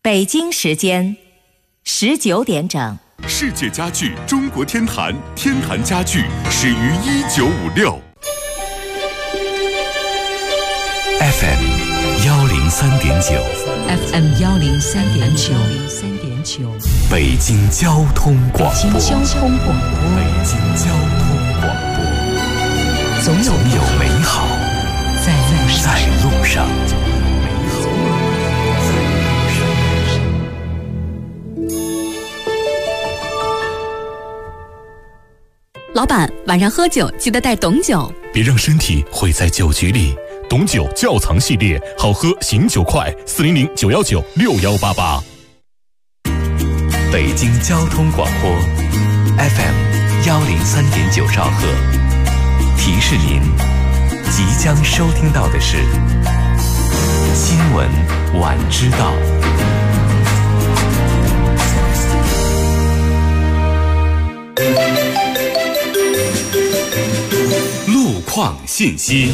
北京时间19点整。 世界家具中国天坛，天坛家具始于1956。FM 103.9 FM 103.9， 北京交通广播。 北京交通广播， 北京交通广播， 总有美好在路上。 老板，晚上喝酒记得带董酒， 别让身体毁在酒局里。董酒窖藏系列，好喝醒酒快，400-919-6188。北京交通广播 FM 103.9兆赫，提示您即将收听到的是新闻晚知道。路况信息。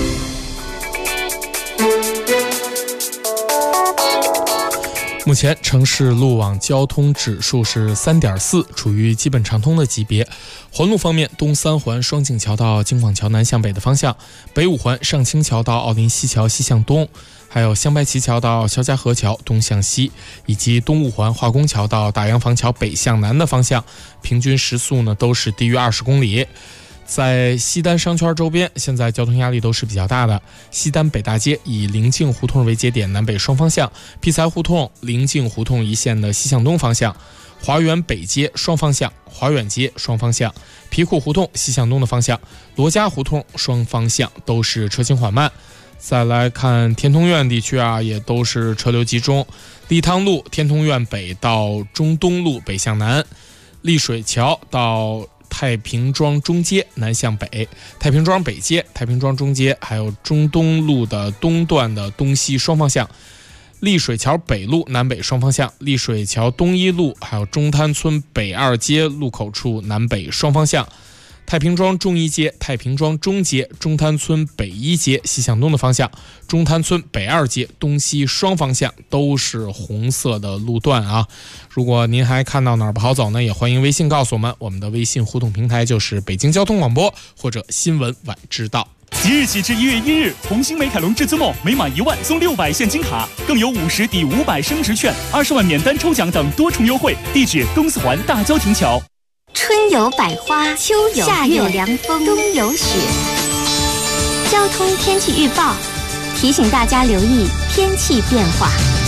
目前城市路网交通指数是3.4，处于基本畅通的级别。环路方面，东三环双井桥到京广桥南向北的方向，北五环上清桥到奥林西桥西向东，还有香白旗桥到肖家河桥东向西，以及东五环化工桥到大洋房桥北向南的方向，平均时速呢都是低于20公里。在西单商圈周边，现在交通压力都是比较大的。西单北大街以临近胡同为节点，南北双方向；劈柴胡同、临近胡同一线的西向东方向；华园北街双方向、华远街双方向；皮库胡同西向东的方向；罗家胡同双方向都是车行缓慢。再来看天通苑地区啊，也都是车流集中。立汤路天通苑北到中东路北向南，丽水桥到太平庄中街南向北，太平庄北街、太平庄中街，还有中东路的东段的东西双方向，丽水桥北路南北双方向，丽水桥东一路还有中滩村北二街路口处南北双方向，太平庄中一街、太平庄中街、中滩村北一街西向东的方向，中滩村北二街东西双方向都是红色的路段啊。如果您还看到哪儿不好走呢，也欢迎微信告诉我们，我们的微信互动平台就是北京交通广播或者新闻晚知道。 即日起至1月1日，红星美凯龙至尊梦每满1万送600现金卡，更有50抵500升值券、20万免单抽奖等多重优惠。地址东四环大交亭桥。 春有百花，秋有夏有凉风，冬有雪。交通天气预报提醒大家留意天气变化。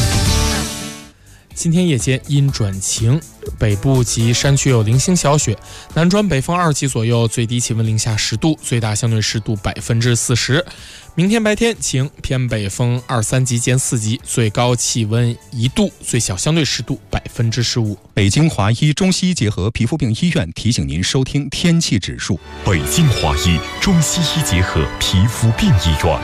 今天夜间阴转晴，北部及山区有零星小雪，南转北风2级左右，最低气温零下10度，最大相对湿度40%。明天白天晴，偏北风2-3级见4级，最高气温1度，最小相对湿度15%。 北京华医中西医结合皮肤病医院提醒您收听天气指数。 北京华医中西医结合皮肤病医院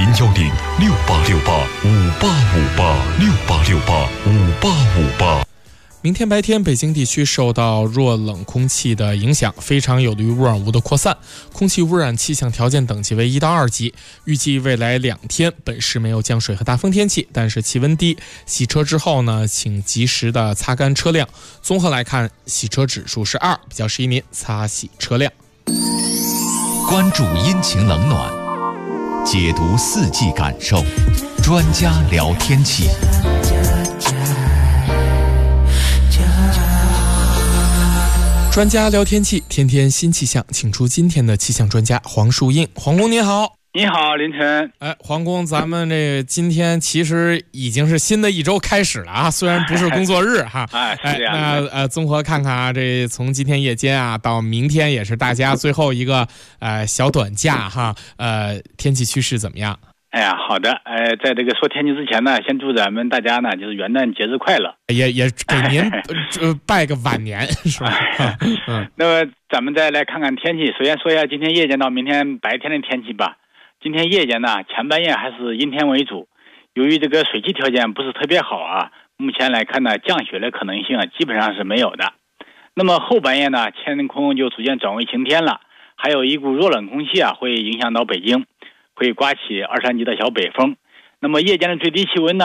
，010-6868-5858，6868-5858。 明天白天，北京地区受到弱冷空气的影响，非常有利于污染物的扩散，空气污染气象条件等级为1到2级。预计未来2天，本市没有降水和大风天气，但是气温低。洗车之后呢，请及时的擦干车辆。综合来看，洗车指数是2，比较适宜您擦洗车辆。 关注阴晴冷暖，解读四季感受，专家聊天气。 专家聊天气，天天新气象，请出今天的气象专家黄树英。黄工您好。 你好，林晨。 黄工，咱们这今天其实已经是新的一周开始了啊，虽然不是工作日哈。 是这样的。 那综合看看啊，这从今天夜间啊到明天也是大家最后一个小短假哈。天气趋势怎么样？ 哎呀，好的。在这个说天气之前呢，先祝咱们大家呢就是元旦节日快乐， 也给您拜个晚年是吧？ 那么咱们再来看看天气，首先说一下今天夜间到明天白天的天气吧。今天夜间呢，前半夜还是阴天为主，由于这个水汽条件不是特别好啊，目前来看呢，降雪的可能性基本上是没有的。那么后半夜呢，天空就逐渐转为晴天了，还有一股弱冷空气会影响到北京，会刮起2、3级的小北风。那么夜间的最低气温呢，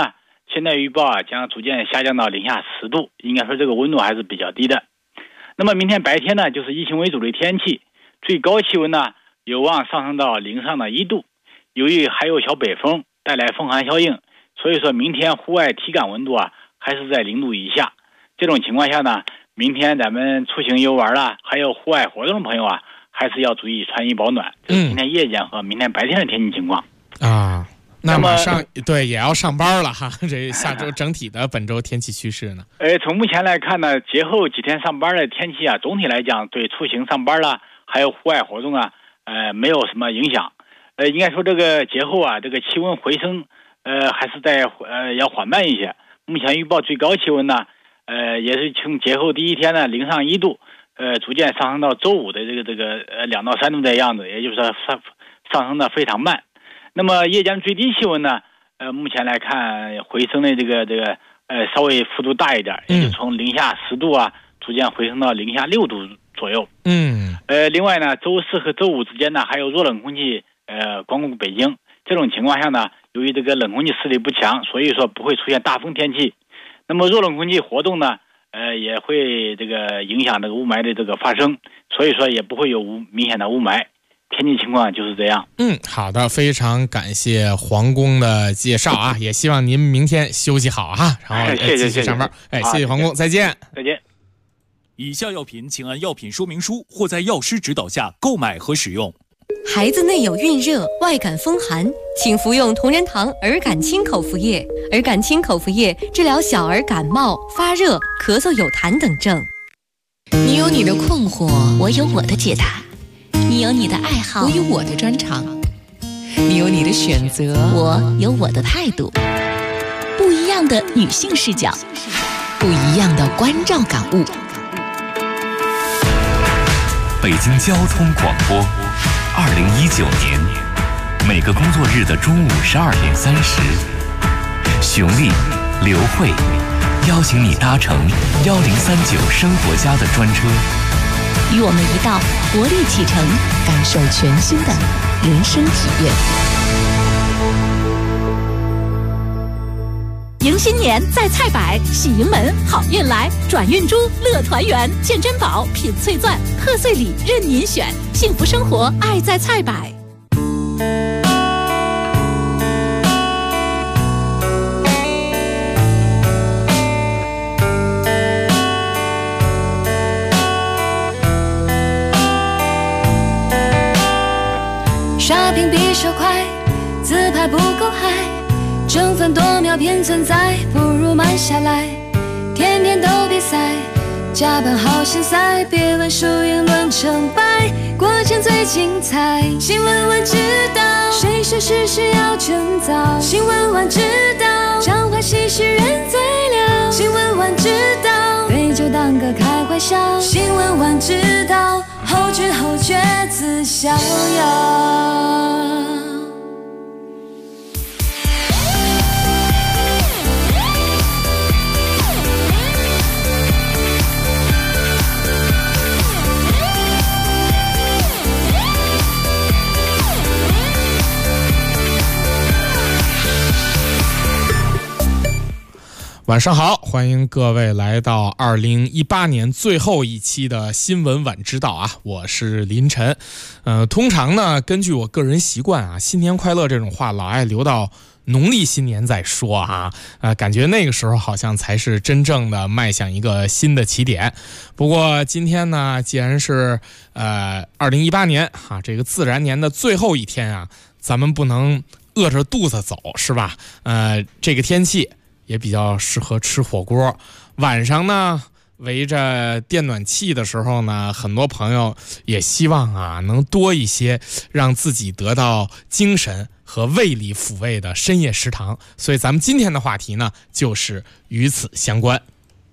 现在预报啊将逐渐下降到零下10度，应该说这个温度还是比较低的。那么明天白天呢，就是疫情为主的天气，最高气温呢有望上升到零上的1度。由于还有小北风带来风寒效应，所以说明天户外体感温度啊还是在0度以下。这种情况下呢，明天咱们出行游玩啦，还有户外活动的朋友啊，还是要注意穿衣保暖。这是今天夜间和明天白天的天气情况啊。那马上对也要上班了哈，这下周整体的本周天气趋势呢？ 从目前来看呢，节后几天上班的天气啊，总体来讲对出行上班啦，还有户外活动啊，没有什么影响。应该说这个节后啊，这个气温回升，还是要缓慢一些。目前预报最高气温呢，也是从节后第一天呢零上1度，逐渐上升到周五的这个2到3度的样子，也就是说上升的非常慢。那么夜间最低气温呢，目前来看回升的这个稍微幅度大一点，也就从零下10度啊，逐渐回升到零下6度左右。另外呢，周4和周5之间呢，还有弱冷空气光顾北京。这种情况下呢，由于这个冷空气势力不强，所以说不会出现大风天气。那么弱冷空气活动呢，也会这个影响这个雾霾的这个发生，所以说也不会有明显的雾霾。天气情况就是这样。 好的，非常感谢黄工的介绍啊，也希望您明天休息好啊，然后继续上班。谢谢黄工，再见。 再见。 以下药品请按药品说明书或在药师指导下购买和使用。 孩子内有孕热、外感风寒，请服用同仁堂儿感清口服液。儿感清口服液治疗小儿感冒、发热、咳嗽有痰等症。 你有你的困惑， 我有我的解答。你有你的爱好， 我有我的专长。你有你的选择， 我有我的态度。不一样的女性视角， 不一样的关照感悟。 北京交通广播，2019年每个工作日的中午12点30，熊丽、刘慧邀请你搭乘1039生活家的专车， 与我们一道活力启程， 感受全新的人生体验。 迎新年在菜百，喜迎门好运来，转运珠乐团圆，见珍宝品翠钻，贺岁礼任您选，幸福生活爱在菜百。 刷屏比手快，自拍不够嗨，争分夺秒偏存在，不如慢下来。天天都比赛，加班好现塞，别问输赢论成败，过程最精彩。新闻晚知道，谁说事事要趁早？新闻晚知道，常欢喜事人最了。新闻晚知道，对就当个开怀笑。新闻晚知道，后知后觉自逍遥。 晚上好，欢迎各位来到2018年最后一期的新闻晚知道啊，我是林晨。通常呢，根据我个人习惯啊，新年快乐这种话老爱留到农历新年再说啊，感觉那个时候好像才是真正的迈向一个新的起点。不过今天呢，既然是2018年啊，这个自然年的最后一天啊，咱们不能饿着肚子走，是吧？这个天气也比较适合吃火锅。晚上呢，围着电暖气的时候呢，很多朋友也希望啊，能多一些让自己得到精神和胃里抚慰的深夜食堂。所以咱们今天的话题呢，就是与此相关。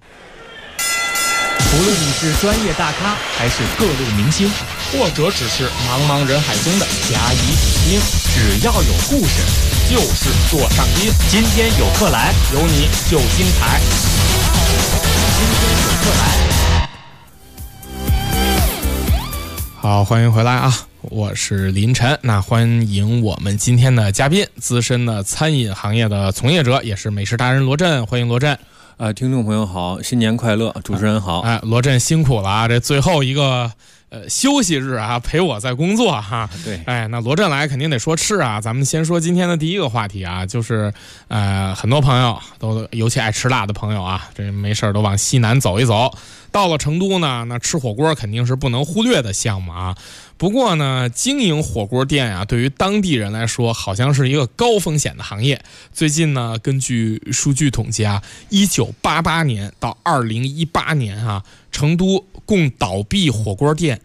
无论你是专业大咖，还是各路明星，或者只是茫茫人海中的甲乙丙丁，只要有故事，就是座上宾。今天有客来，有你就精彩。今天有客来。 好，欢迎回来啊！ 我是林晨。那欢迎我们今天的嘉宾，资深的餐饮行业的从业者，也是美食达人罗振。欢迎罗振。 听众朋友好，新年快乐，主持人好。 罗振辛苦了啊，这最后一个休息日啊，陪我在工作哈。 对， 那罗振来肯定得说吃啊。咱们先说今天的第一个话题啊，就是很多朋友都，尤其爱吃辣的朋友啊，这没事都往西南走一走。到了成都呢，那吃火锅肯定是不能忽略的项目啊。不过呢，经营火锅店啊，对于当地人来说，好像是一个高风险的行业。最近呢，根据数据统计啊，1988年到2018年啊，成都共倒闭火锅店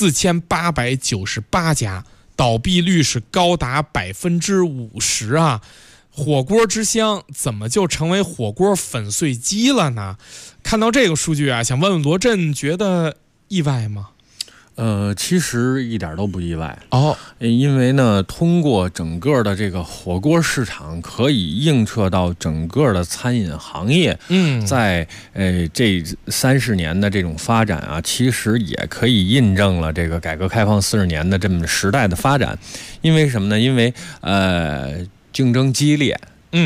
4898家，倒闭率是高达50%啊。火锅之乡怎么就成为火锅粉碎机了呢？看到这个数据啊，想问问罗振，觉得意外吗？ 其实一点都不意外哦， 因为呢，通过整个的这个火锅市场，可以映射到整个的餐饮行业。在这30年的这种发展啊，其实也可以印证了这个改革开放40年的这么时代的发展。因为什么呢？因为竞争激烈，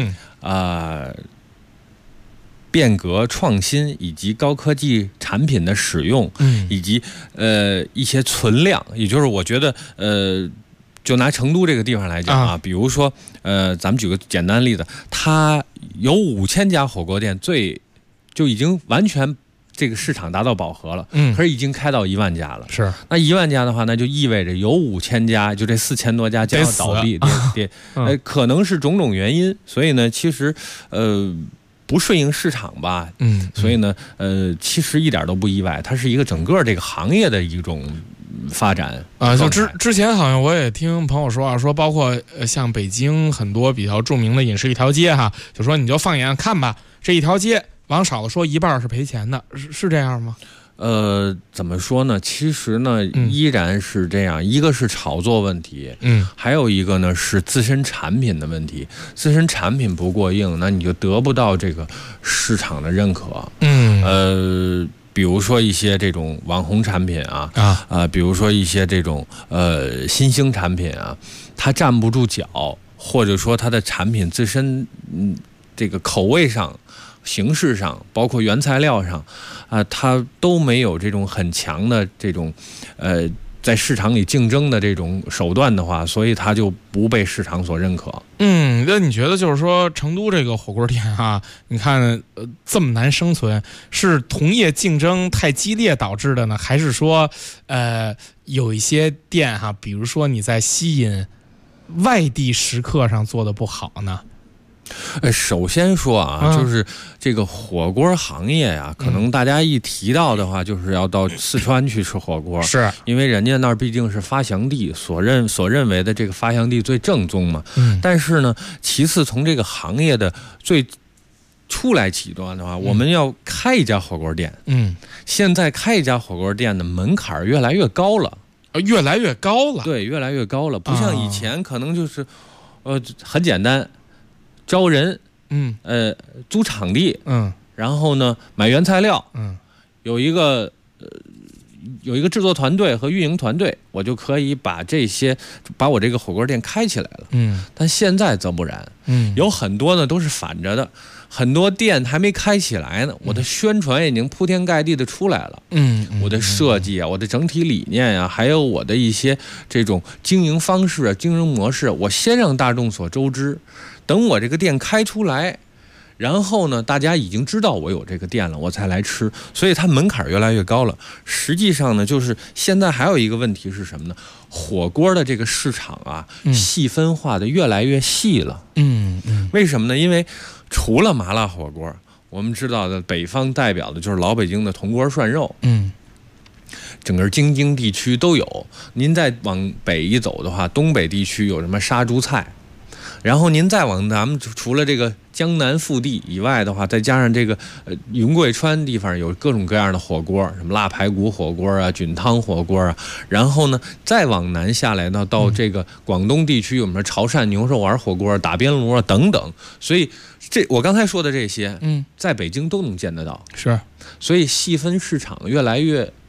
变革创新以及高科技产品的使用，以及一些存量，也就是我觉得就拿成都这个地方来讲啊，比如说咱们举个简单例子，它有5000家火锅店，就已经完全这个市场达到饱和了，可是已经开到1万家了。 是， 那1万家的话，那就意味着有5000家，就这4000多家将要倒闭，可能是种种原因，所以呢，其实不顺应市场吧，所以呢，其实一点都不意外，它是一个整个这个行业的一种发展啊。就之前好像我也听朋友说啊，说包括像北京很多比较著名的饮食一条街哈，就说你就放眼看吧，这一条街往少了说一半是赔钱的，是这样吗？ 怎么说呢？其实呢，依然是这样。一个是炒作问题，还有一个呢是自身产品的问题。自身产品不过硬，那你就得不到这个市场的认可。比如说一些这种网红产品比如说一些这种新兴产品啊，它站不住脚，或者说它的产品自身这个口味上、形式上，包括原材料上它都没有这种很强的这种在市场里竞争的这种手段的话，所以它就不被市场所认可。 那你觉得就是说成都这个火锅店啊，你看这么难生存，是同业竞争太激烈导致的呢，还是说有一些店哈，比如说你在吸引外地食客上做的不好呢？ 首先说啊，就是这个火锅行业呀，可能大家一提到的话，就是要到四川去吃火锅， 是因为人家那儿毕竟是发祥地，所认为的这个发祥地最正宗嘛。但是呢，其次从这个行业的最初来起端的话，我们要开一家火锅店，现在开一家火锅店的门槛越来越高了， 越来越高了， 对，越来越高了，不像以前可能就是很简单。招人，租场地，然后呢买原材料，有一个制作团队和运营团队，我就可以把我这个火锅店开起来了。但现在则不然，有很多呢都是反着的，很多店还没开起来呢，我的宣传已经铺天盖地的出来了。我的设计啊，我的整体理念啊，还有我的一些这种经营方式啊、经营模式，我先让大众所周知。等我这个店开出来，然后呢，大家已经知道我有这个店了，我才来吃，所以它门槛越来越高了。实际上呢，就是现在还有一个问题是什么呢？火锅的这个市场啊，细分化的越来越细了。为什么呢？因为除了麻辣火锅，我们知道的北方代表的就是老北京的铜锅涮肉。整个京津地区都有。您再往北一走的话，东北地区有什么杀猪菜。然后您再往咱们除了这个江南腹地以外的话，再加上这个云贵川地方有各种各样的火锅，什么腊排骨火锅啊、菌汤火锅啊。然后呢，再往南下来呢，到这个广东地区有什么潮汕牛肉丸火锅、打边炉啊等等。所以我刚才说的这些，在北京都能见得到。 是， 所以细分市场越来越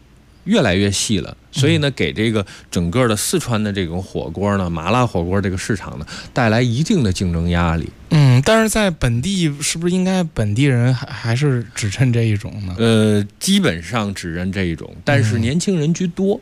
越来越细了，所以呢，给这个整个的四川的这种火锅呢，麻辣火锅这个市场呢，带来一定的竞争压力。 但是在本地是不是应该本地人还是只认这一种呢？ 基本上只认这一种，但是年轻人居多。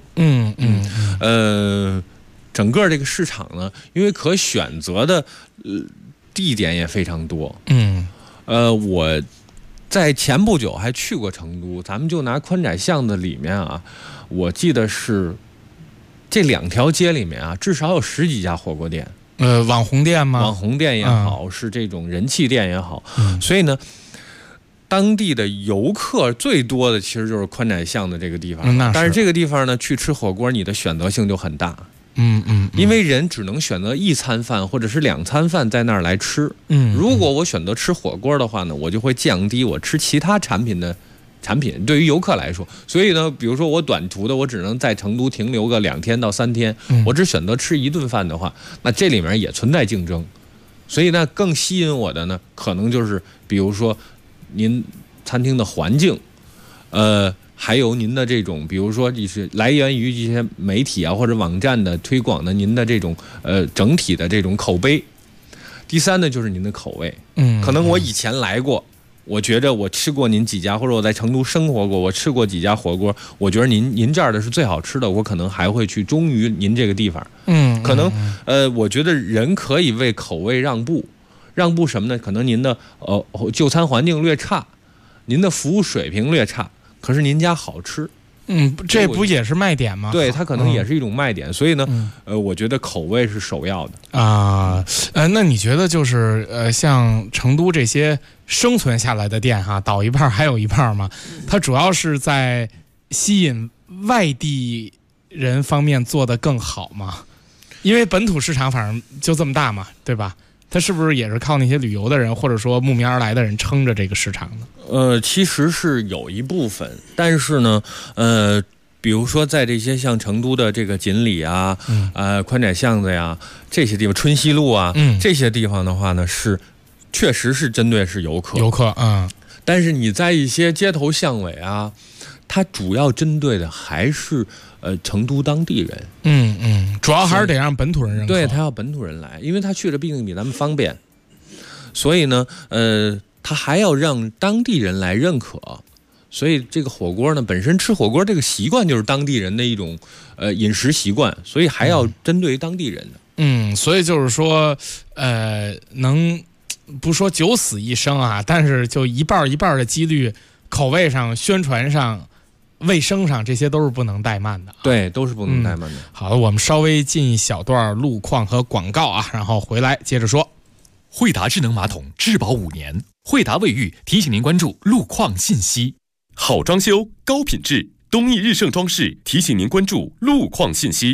整个这个市场呢，因为可选择的地点也非常多。我在前不久还去过成都，咱们就拿宽窄巷子里面啊，我记得是这2条街里面啊，至少有10几家火锅店。 网红店吗？ 网红店也好，是这种人气店也好，所以呢，当地的游客最多的其实就是宽窄巷的这个地方。但是这个地方呢，去吃火锅，你的选择性就很大。因为人只能选择1餐饭或者是2餐饭在那儿来吃。如果我选择吃火锅的话呢，我就会降低我吃其他产品对于游客来说。所以呢，比如说我短途的，我只能在成都停留个2天到3天，我只选择吃1顿饭的话，那这里面也存在竞争。所以呢，更吸引我的呢，可能就是比如说您餐厅的环境，还有您的这种，比如说就是来源于这些媒体啊或者网站的推广的您的这种整体的这种口碑。第3呢，就是您的口味。可能我以前来过，我觉着我吃过您几家，或者我在成都生活过，我吃过几家火锅，我觉得您这儿的是最好吃的，我可能还会去忠于您这个地方。可能我觉得人可以为口味让步什么呢？可能您的就餐环境略差，您的服务水平略差，可是您家好吃。 这不也是卖点吗？ 对，它可能也是一种卖点。所以呢，我觉得口味是首要的啊。那你觉得就是像成都这些生存下来的店哈，倒一半还有一半吗？它主要是在吸引外地人方面做得更好吗？因为本土市场反正就这么大嘛，对吧？它是不是也是靠那些旅游的人或者说慕名而来的人撑着这个市场呢？ 其实是有一部分，但是呢，比如说在这些像成都的这个锦里啊，宽窄巷子呀，这些地方，春熙路啊，这些地方的话呢，是确实是针对是游客，但是你在一些街头巷尾啊，它主要针对的还是成都当地人。 主要还是得让本土人认可。 对，他要本土人来，因为他去的毕竟比咱们方便，所以呢，他还要让当地人来认可。所以这个火锅呢，本身吃火锅这个习惯就是当地人的一种饮食习惯，所以还要针对于当地人的。 所以就是说，能不说九死一生啊，但是就一半的几率，口味上、宣传上、卫生上，这些都是不能怠慢的。 对，都是不能怠慢的。 好，我们稍微进一小段路况和广告啊，然后回来接着说。 惠达智能马桶质保5年，惠达卫浴提醒您关注路况信息。 好装修，高品质，东义日盛装饰提醒您关注路况信息。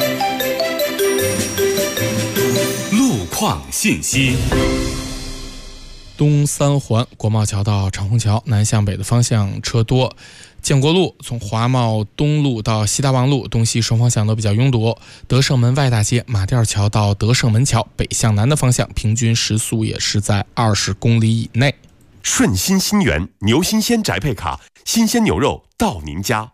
路况信息。 东三环国贸桥到长虹桥南向北的方向车多，建国路从华贸东路到西大望路东西双方向都比较拥堵，德胜门外大街马甸桥到德胜门桥北向南的方向平均时速也是在20公里以内。 顺心新源牛新鲜宅配卡，新鲜牛肉到您家。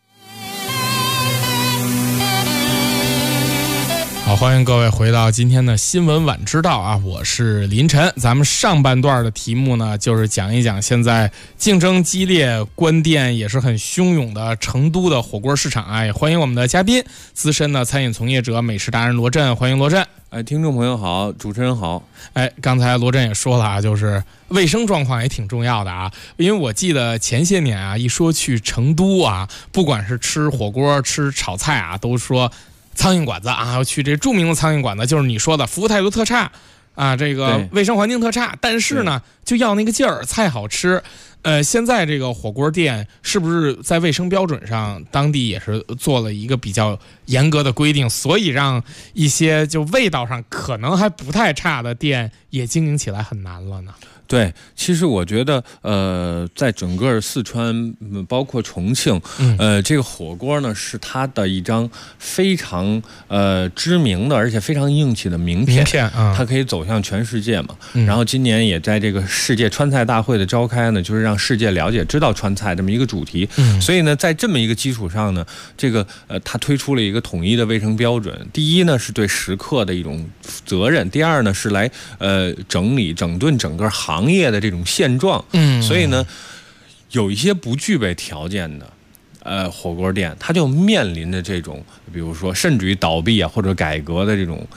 好，欢迎各位回到今天的新闻晚知道啊，我是林晨。咱们上半段的题目呢，就是讲一讲现在竞争激烈、关店也是很汹涌的成都的火锅市场啊。也欢迎我们的嘉宾，资深的餐饮从业者、美食达人罗振，欢迎罗振。 听众朋友好，主持人好。 刚才罗振也说了啊，就是卫生状况也挺重要的啊。因为我记得前些年啊，一说去成都啊，不管是吃火锅、吃炒菜啊，都说苍蝇馆子啊，要去这著名的苍蝇馆子，就是你说的服务态度特差啊，这个卫生环境特差，但是呢就要那个劲儿，菜好吃。现在这个火锅店是不是在卫生标准上当地也是做了一个比较严格的规定，所以让一些就味道上可能还不太差的店也经营起来很难了呢？ 对，其实我觉得在整个四川包括重庆这个火锅呢是它的一张非常知名的而且非常硬气的名片，它可以走向全世界嘛。然后今年也在这个世界川菜大会的召开呢，就是让世界了解知道川菜这么一个主题。所以呢，在这么一个基础上呢，这个它推出了一个统一的卫生标准。第一呢，是对食客的一种责任；第二呢，是来整理整顿整个行业的这种现状。所以呢，有一些不具备条件的火锅店，它就面临着这种，比如说甚至于倒闭啊或者改革的这种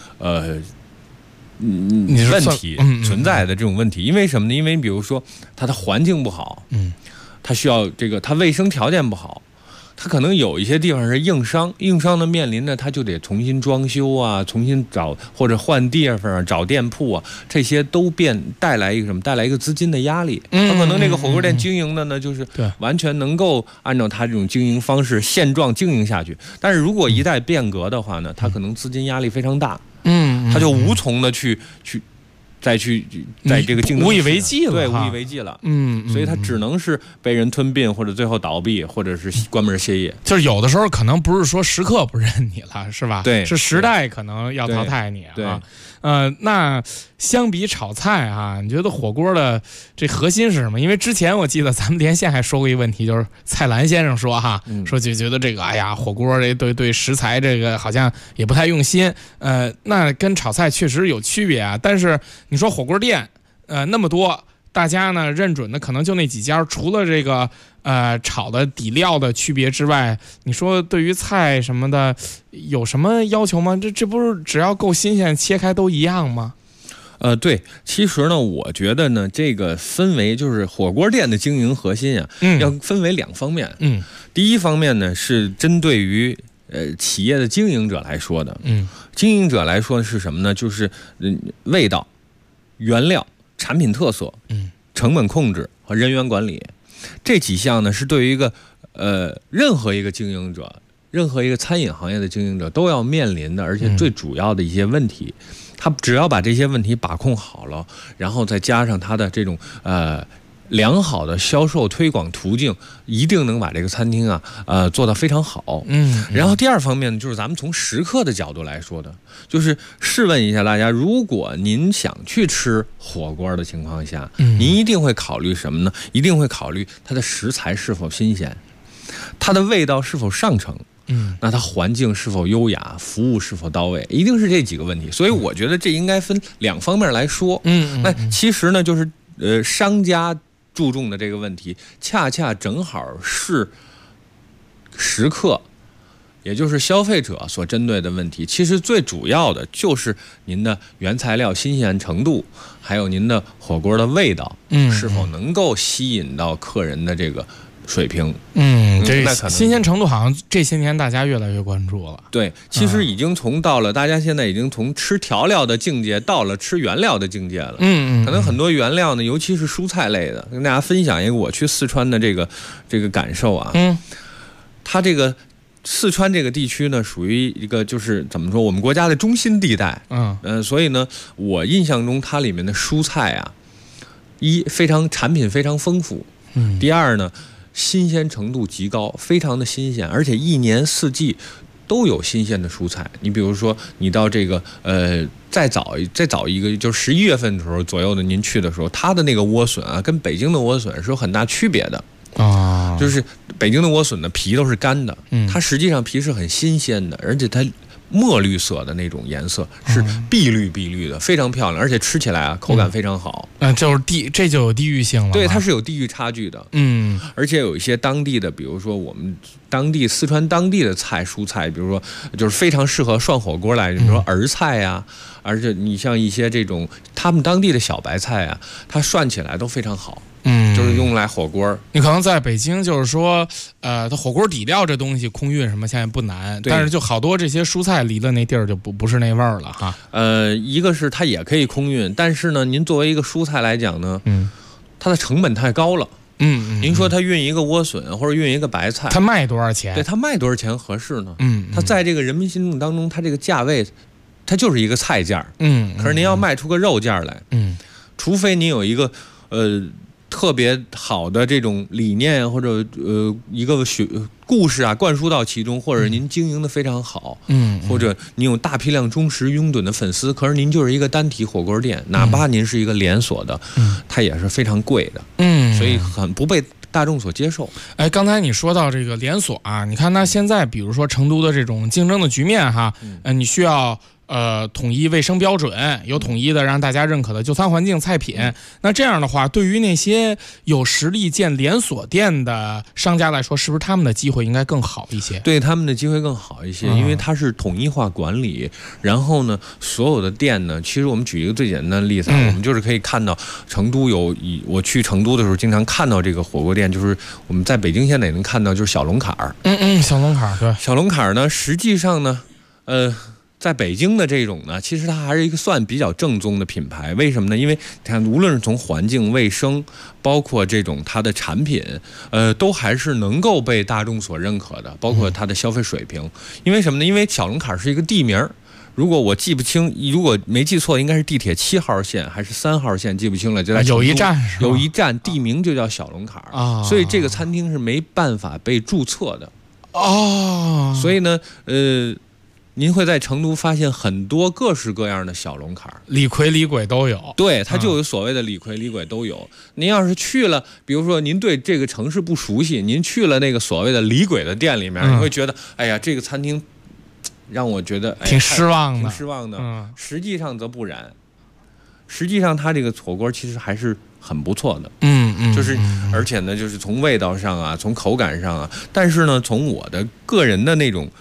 问题存在的这种问题。因为什么呢？因为比如说它的环境不好，它需要这个它卫生条件不好。它可能有一些地方是硬伤呢面临着它就得重新装修啊，重新找或者换地方啊，找店铺啊，这些都带来一个什么？带来一个资金的压力。它可能这个火锅店经营的呢，就是完全能够按照它这种经营方式现状经营下去。但是如果一旦变革的话呢，它可能资金压力非常大，它就无从的去在这个竞争无以为继了， 对，无以为继了。所以它只能是被人吞并，或者最后倒闭，或者是关门歇业。 就是有的时候可能不是说食客不认你了，是吧？ 对， 是时代可能要淘汰你啊。 对， 那相比炒菜啊，你觉得火锅的这核心是什么？因为之前我记得咱们连线还说过一个问题，就是蔡澜先生说说就觉得这个火锅对食材这个好像也不太用心。那跟炒菜确实有区别啊，但是你说火锅店那么多，大家呢认准的可能就那几家，除了这个炒的底料的区别之外，你说对于菜什么的有什么要求吗？这不是只要够新鲜切开都一样吗？ 对，其实呢，我觉得呢，这个分为就是火锅店的经营核心啊，要分为两方面。第一方面呢是针对于企业的经营者来说的。经营者来说是什么呢？就是味道、原料、产品特色、成本控制和人员管理这几项呢，是对于一个任何一个经营者、任何一个餐饮行业的经营者都要面临的，而且最主要的一些问题。他只要把这些问题把控好了，然后再加上他的这种良好的销售推广途径，一定能把这个餐厅做得非常好。然后第二方面呢，就是咱们从食客的角度来说的，就是试问一下大家，如果您想去吃火锅的情况下，您一定会考虑什么呢？一定会考虑它的食材是否新鲜，它的味道是否上乘。那它环境是否优雅，服务是否到位，一定是这几个问题。所以我觉得这应该分两方面来说。那其实呢，就是商家注重的这个问题，恰恰正好是食客，也就是消费者所针对的问题。其实最主要的就是您的原材料新鲜程度，还有您的火锅的味道，是否能够吸引到客人的这个水平。 这新鲜程度好像这些年大家越来越关注了。 对，其实已经到了大家现在已经从吃调料的境界到了吃原料的境界了。可能很多原料呢，尤其是蔬菜类的，跟大家分享一个我去四川的这个感受啊。它这个四川这个地区呢，属于一个就是怎么说，我们国家的中心地带。所以呢，我印象中它里面的蔬菜啊，产品非常丰富。第二呢，新鲜程度极高，非常的新鲜，而且一年四季都有新鲜的蔬菜。你比如说，你到这个再早一个，就是11月份的时候左右的，您去的时候，它的那个莴笋啊，跟北京的莴笋是有很大区别的。就是北京的莴笋的皮都是干的，它实际上皮是很新鲜的，而且它墨绿色的那种颜色，是碧绿的，非常漂亮，而且吃起来口感非常好。 这就有地域性了。 对，它是有地域差距的。而且有一些当地的，比如说我们四川当地的蔬菜，比如说就是非常适合涮火锅来，比如说儿菜呀，而且你像一些这种他们当地的小白菜啊，它涮起来都非常好。就是用来火锅。 你可能在北京，就是说，它火锅底料这东西空运什么现在不难，但是就好多这些蔬菜离了那地儿就不是那味儿了哈。 一个是它也可以空运，但是呢，您作为一个蔬菜来讲呢，它的成本太高了。您说它运一个莴笋或者运一个白菜， 它卖多少钱？ 对，它卖多少钱合适呢？它在这个人民心目当中，它这个价位，它就是一个菜价。可是您要卖出个肉价来，除非您有一个特别好的这种理念或者一个故事啊灌输到其中，或者您经营的非常好，或者您有大批量忠实拥趸的粉丝，可是您就是一个单体火锅店，哪怕您是一个连锁的，它也是非常贵的，所以很不被大众所接受。 哎，刚才你说到这个连锁啊，你看那现在比如说成都的这种竞争的局面哈，你需要统一卫生标准，有统一的让大家认可的就餐环境、菜品。那这样的话，对于那些有实力建连锁店的商家来说，是不是他们的机会应该更好一些？ 对，他们的机会更好一些，因为它是统一化管理。然后呢，所有的店呢，其实我们举一个最简单的例子，我们就是可以看到成都我去成都的时候，经常看到这个火锅店，就是我们在北京现在也能看到，就是小龙坎儿。 小龙坎儿，对， 小龙坎儿呢，实际上呢，在北京的这种呢，其实它还是一个算比较正宗的品牌。为什么呢？因为你看，无论是从环境卫生，包括这种它的产品，都还是能够被大众所认可的，包括它的消费水平。因为什么呢？因为小龙坎是一个地名，如果我记不清，如果没记错，应该是地铁7号线还是3号线，记不清了。就在有一站是吧？ 有一站地名就叫小龙坎啊，所以这个餐厅是没办法被注册的所以呢，您会在成都发现很多各式各样的小龙坎， 李逵李鬼都有。 对，它就有所谓的李逵李鬼都有。您要是去了，比如说您对这个城市不熟悉，您去了那个所谓的李鬼的店里面，你会觉得，哎呀，这个餐厅让我觉得挺失望的， 挺失望的。实际上则不然，实际上它这个火锅其实还是很不错的。就是而且呢，就是从味道上啊，从口感上啊，但是呢，从我的个人的那种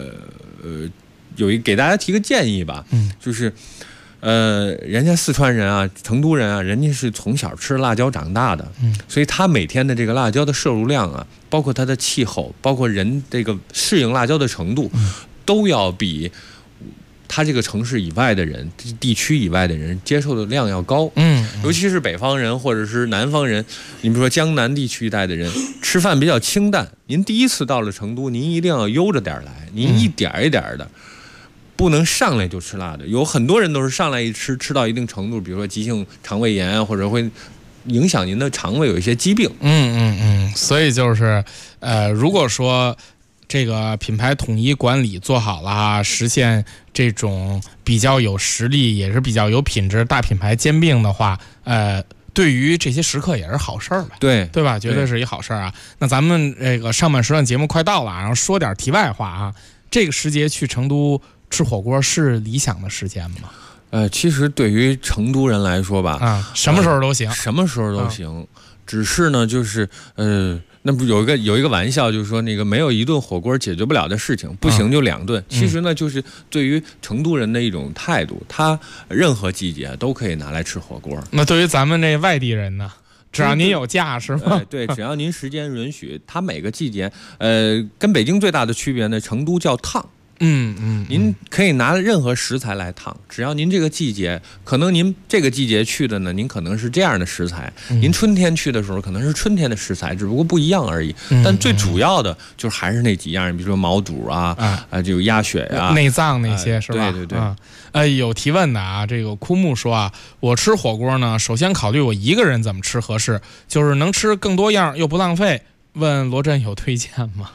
给大家提个建议吧，就是人家四川人啊，成都人啊，人家是从小吃辣椒长大的，所以他每天的这个辣椒的摄入量啊，包括它的气候，包括人这个适应辣椒的程度，都要比他这个城市以外的人、地区以外的人接受的量要高。尤其是北方人或者是南方人，你比如说江南地区一带的人，吃饭比较清淡。您第一次到了成都，您一定要悠着点来，您一点一点的，不能上来就吃辣的。有很多人都是上来一吃到一定程度，比如说急性肠胃炎啊，或者会影响您的肠胃有一些疾病。 所以就是如果说这个品牌统一管理做好了，实现这种比较有实力也是比较有品质大品牌兼并的话，对于这些食客也是好事儿吧？对吧？绝对是一好事儿啊！那咱们这个上半时段节目快到了，然后说点题外话啊。这个时节去成都吃火锅是理想的时间吗？ 其实对于成都人来说吧， 什么时候都行， 什么时候都行。只是呢，就是那不有一个玩笑，就是说那个没有一顿火锅解决不了的事情，不行就2顿。其实呢，就是对于成都人的一种态度，他任何季节都可以拿来吃火锅。 那对于咱们这外地人呢？只要您有假是吗？ 对，只要您时间允许，它每个季节，跟北京最大的区别呢，成都叫烫。您可以拿任何食材来烫，只要您这个季节，可能您这个季节去的呢，您可能是这样的食材，您春天去的时候可能是春天的食材，只不过不一样而已。但最主要的就是还是那几样，比如说毛肚啊，就鸭血啊， 内脏那些是吧？ 对。 有提问的啊，这个枯木说啊，我吃火锅呢，首先考虑我一个人怎么吃合适，就是能吃更多样又不浪费。问罗振有推荐吗？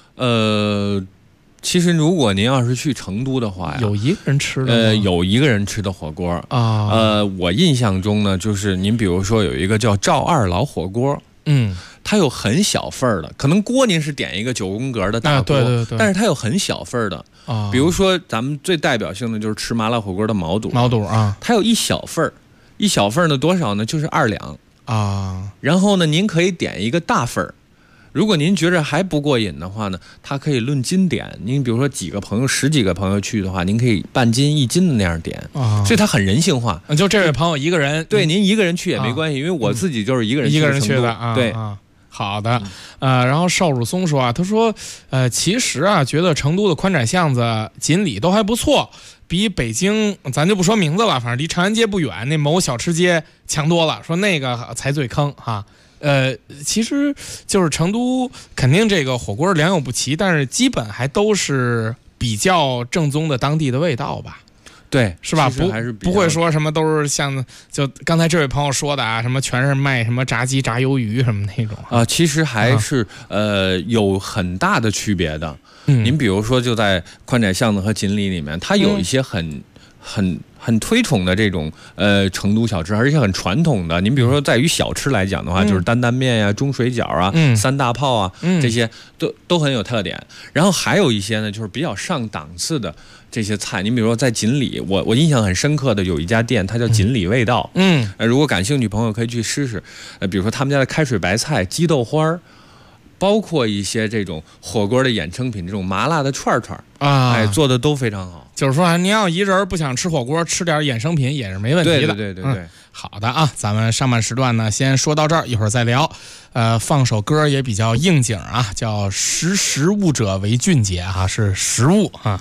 其实如果您要是去成都的话呀， 有一个人吃的有一个人吃的火锅啊。我印象中呢，就是您比如说有一个叫赵二老火锅，它有很小份儿的，可能锅您是点一个9宫格的大锅，对，但是它有很小份儿的。比如说咱们最代表性的就是吃麻辣火锅的毛肚啊， 它有一小份儿，一小份儿呢多少呢？就是2两啊。 然后呢，您可以点一个大份儿。如果您觉着还不过瘾的话呢，它可以论斤点。您比如说几个朋友、10几个朋友去的话，您可以半斤、1斤的那样点，所以它很人性化。 就这位朋友一个人， 对，您一个人去也没关系，因为我自己就是一个人去的啊。 对， 好的，然后邵汝松说啊，他说，其实啊，觉得成都的宽窄巷子、锦里都还不错，比北京咱就不说名字了，反正离长安街不远那某小吃街强多了。说那个才最坑哈。其实就是成都肯定这个火锅良莠不齐，但是基本还都是比较正宗的当地的味道吧。 对， 是吧？不会说什么都是像就刚才这位朋友说的啊，什么全是卖什么炸鸡、炸鱿鱼什么那种啊。其实还是有很大的区别的。您比如说，就在宽窄巷子和锦里里面，它有一些很推崇的这种成都小吃，而且很传统的。您比如说，在于小吃来讲的话，就是担担面呀、中水饺啊、三大炮啊，这些都很有特点。然后还有一些呢，就是比较上档次的这些菜。您比如说在锦里，我印象很深刻的有一家店，它叫锦里味道。如果感兴趣朋友可以去试试。比如说他们家的开水白菜、鸡豆花，包括一些这种火锅的衍生品，这种麻辣的串串啊，做的都非常好。 就是说，您要一人不想吃火锅，吃点衍生品也是没问题的。 对。 好的啊，咱们上半时段呢，先说到这儿，一会儿再聊。放首歌也比较应景啊，叫《识物者为俊杰》啊，是食物啊。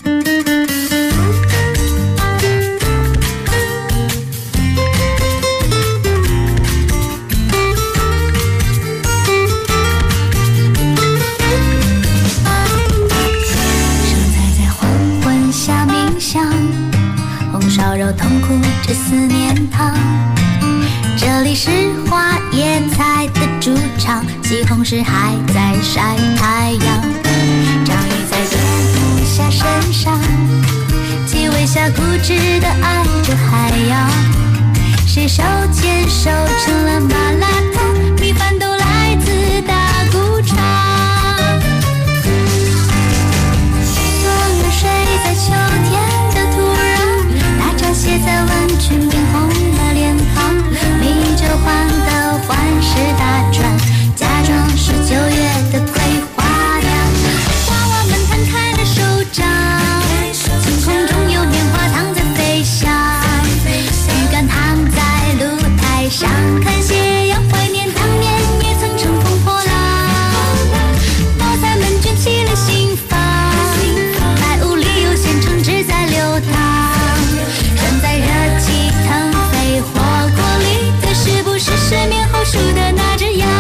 烧肉痛苦这4年汤，这里是花椰菜的主场，西红柿还在晒太阳，章鱼在夜幕下身上，鸡尾虾固执的爱着海洋，谁手牵手成了麻辣烫，米饭都来自大谷场，冬睡在秋天的土壤，写在问君冰红的脸庞，米酒换的换是大船，假装是9月的桂花娘，娃娃们摊开了手掌，晴空中有棉花糖在飞翔，鱼竿躺在露台上，看斜阳怀念当年也曾乘风破浪，菠菜们卷起了心房，白雾里有鲜橙汁在流淌，在热气腾飞火锅里的是不是失眠后数的那只羊？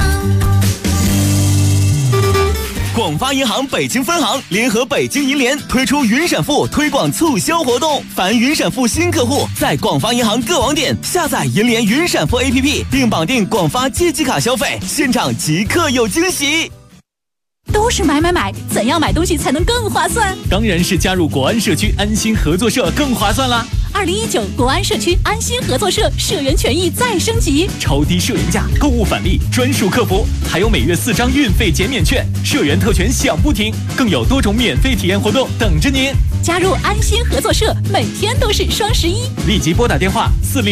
广发银行北京分行联合北京银联推出云闪付推广促销活动，凡云闪付新客户在广发银行各网点下载银联云闪付 APP， 并绑定广发借记卡消费，现场即刻有惊喜。 都是买，怎样买东西才能更划算？ 当然是加入国安社区安心合作社更划算啦 ！2019国安社区安心合作社社员权益再升级， 超低社员价、购物返利、专属客服，还有每月4张运费减免券，社员特权享不停，更有多种免费体验活动等着您。 加入安心合作社，每天都是双11。 立即拨打电话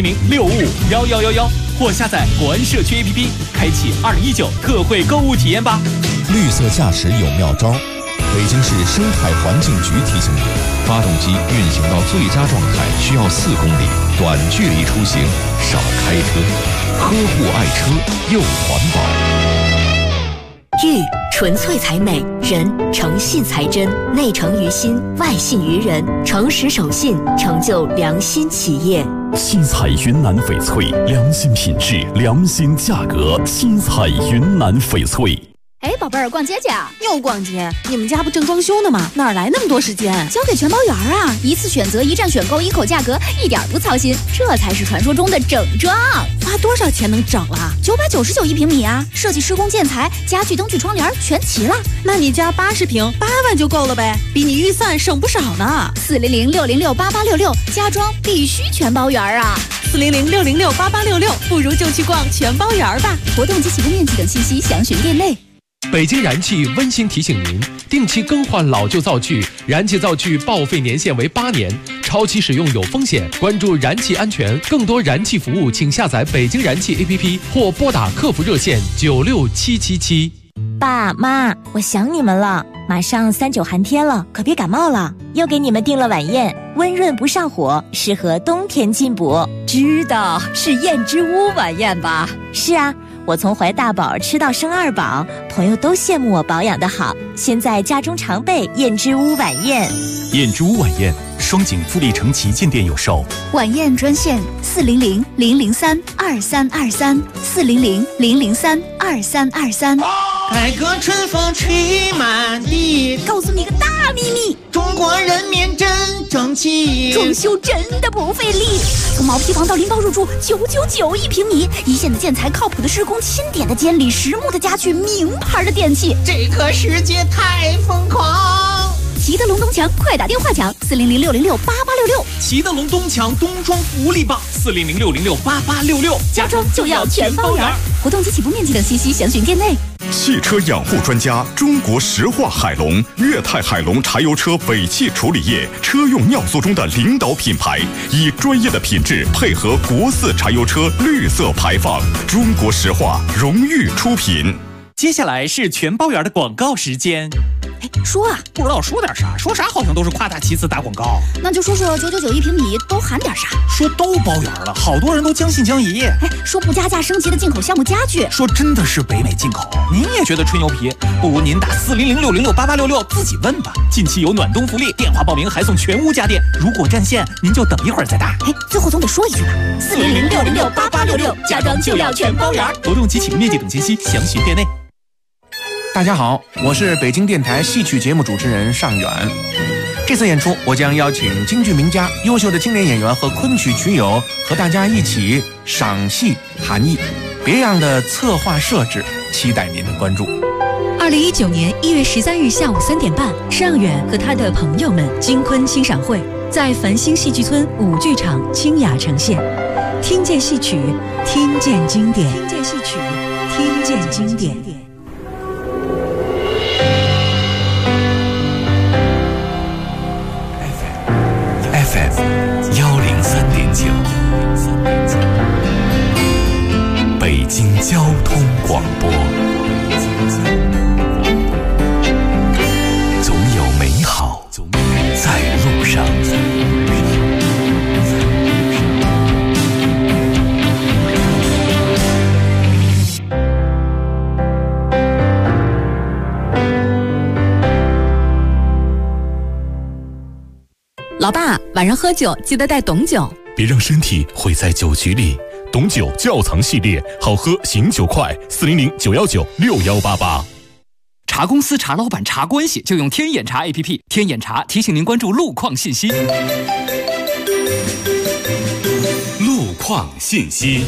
400-655-1111，或下载国安社区 APP， 开启2019特惠购物体验吧。 绿色驾驶有妙招，北京市生态环境局提醒你，发动机运行到最佳状态需要4公里，短距离出行少开车，呵护爱车又环保。 玉纯粹才美，人诚信才真，内诚于心，外信于人，诚实守信，成就良心企业。 新彩云南翡翠，良心品质，良心价格，新彩云南翡翠。 哎，宝贝儿，逛街去啊？ 又逛街？你们家不正装修呢吗？哪来那么多时间？ 交给全包园啊！一次选择，一站选购，一口价格，一点不操心，这才是传说中的整装。 花多少钱能整了 ？999一平米啊！设计、施工、建材、家具、灯具、窗帘全齐了。 那你家80平，8万就够了呗，比你预算省不少呢。 400-606-8866，家装必须全包园啊 ！400-606-8866，不如就去逛全包园吧。 活动及启动面积等信息详询店内。 北京燃气温馨提醒您，定期更换老旧灶具，燃气灶具报废年限为8年，超期使用有风险，关注燃气安全。更多燃气服务请下载北京燃气 APP 或拨打客服热线96777。 爸妈，我想你们了，马上39寒天了，可别感冒了。又给你们订了晚宴，温润不上火，适合冬天进补。 知道是燕之屋晚宴吧？ 是啊，我从怀大宝吃到生2宝，朋友都羡慕我保养得好，现在家中常备燕之屋晚宴。 燕之屋晚宴，双井富力城旗舰店有售。 晚宴专线400-003-2323 400-003-2323。 改革春风吹满地， 告诉你个大秘密， 中国人民真争气， 装修真的不费力，从毛坯房到拎包入住999一平米，一线的建材，靠谱的施工，钦点的监理，实木的家具，名牌的电器， 这个世界太疯狂。 齐德龙东强，快打电话抢400-606-8866， 齐德龙东强冬装福利棒400-606-8866， 家装就要全包圆。活动及起步面积等信息详询店内。 汽车养护专家，中国石化海龙、粤泰海龙柴油车尾气处理液车用尿素中的领导品牌，以专业的品质配合国4柴油车绿色排放，中国石化荣誉出品。 接下来是全包圆的广告时间。 说啊， 不知道说点啥，说啥好像都是夸大其词打广告。 那就说999一平米都含点啥？ 说都包圆了，好多人都将信将疑。 说不加价升级的进口项目家具， 说真的是北美进口。您也觉得吹牛皮？不如您打400-606-8866自己问吧。近期有暖冬福利，电话报名还送全屋家电。如果占线，您就等一会儿再打。 最后总得说一句吧，400-606-8866，家装就要全包圆。 活动及起步面积等信息详询店内。 大家好，我是北京电台戏曲节目主持人尚远。这次演出，我将邀请京剧名家、优秀的青年演员和昆曲曲友和大家一起赏戏谈艺，别样的策划设置，期待您的关注。 2019年1月13日下午3点半，尚远和他的朋友们京昆欣赏会在繁星戏剧村舞剧场清雅呈现，听见戏曲，听见经典，听见戏曲，听见经典。 103.9，北京交通广播，总有美好在路上。 老爸，晚上喝酒记得带董酒， 别让身体毁在酒局里。董酒窖藏系列，好喝醒酒快，400-919-6188。 茶公司、茶老板、茶关系，就用天眼茶 APP。天眼茶提醒您关注路况信息。 路况信息。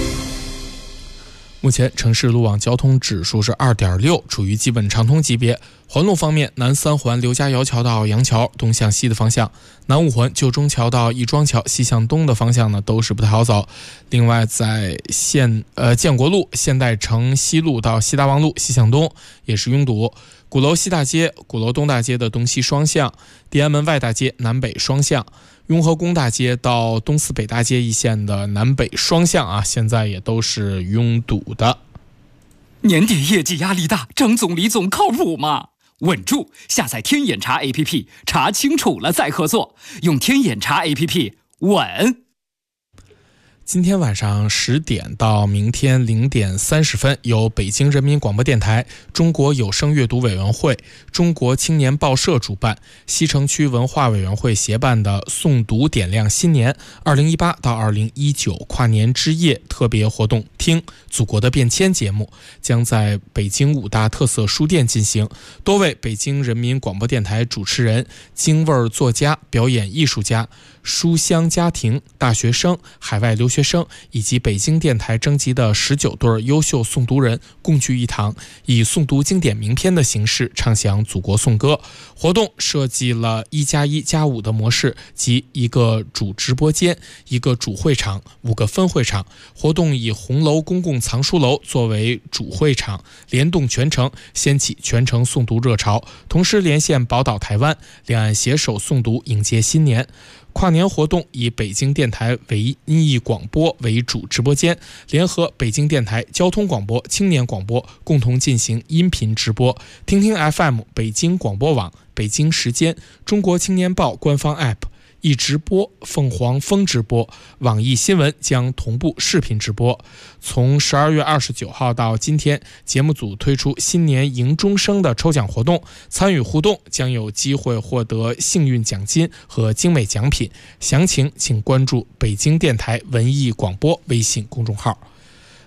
目前城市路网交通指数是2.6，处于基本畅通级别。环路方面，南3环刘家窑桥到杨桥东向西的方向，南5环旧中桥到亦庄桥西向东的方向呢，都是不太好走。另外，在建国路现代城西路到西大望路西向东也是拥堵。鼓楼西大街、鼓楼东大街的东西双向，地安门外大街南北双向，雍和宫大街到东四北大街一线的南北双向啊，现在也都是拥堵的。 年底业绩压力大，张总李总靠谱吗？稳住！下载天眼查 APP， 查清楚了再合作，用天眼查 APP 稳。 今天晚上10点到明天0点30分，由北京人民广播电台、中国有声阅读委员会、中国青年报社主办，西城区文化委员会协办的诵读点亮新年2018到2019跨年之夜特别活动听祖国的变迁节目，将在北京5大特色书店进行。多位北京人民广播电台主持人、京味作家、表演艺术家、书香家庭、大学生、海外留学生以及北京电台征集的19对优秀诵读人共聚一堂，以诵读经典名篇的形式唱响祖国颂歌。活动设计了1+1+5的模式，即一个主直播间、一个主会场、5个分会场。活动以红楼公共藏书楼作为主会场，联动全城，掀起全城诵读热潮，同时连线宝岛台湾，两岸携手诵读，迎接新年。跨年活动以北京电台文艺广播为主直播间，联合北京电台交通广播、青年广播共同进行音频直播。听听 FM、北京广播网、北京时间、中国青年报官方 App 一直播，凤凰风直播，网易新闻将同步视频直播。从12月29号到今天，节目组推出新年迎钟声的抽奖活动，参与互动将有机会获得幸运奖金和精美奖品。详情请关注北京电台文艺广播微信公众号。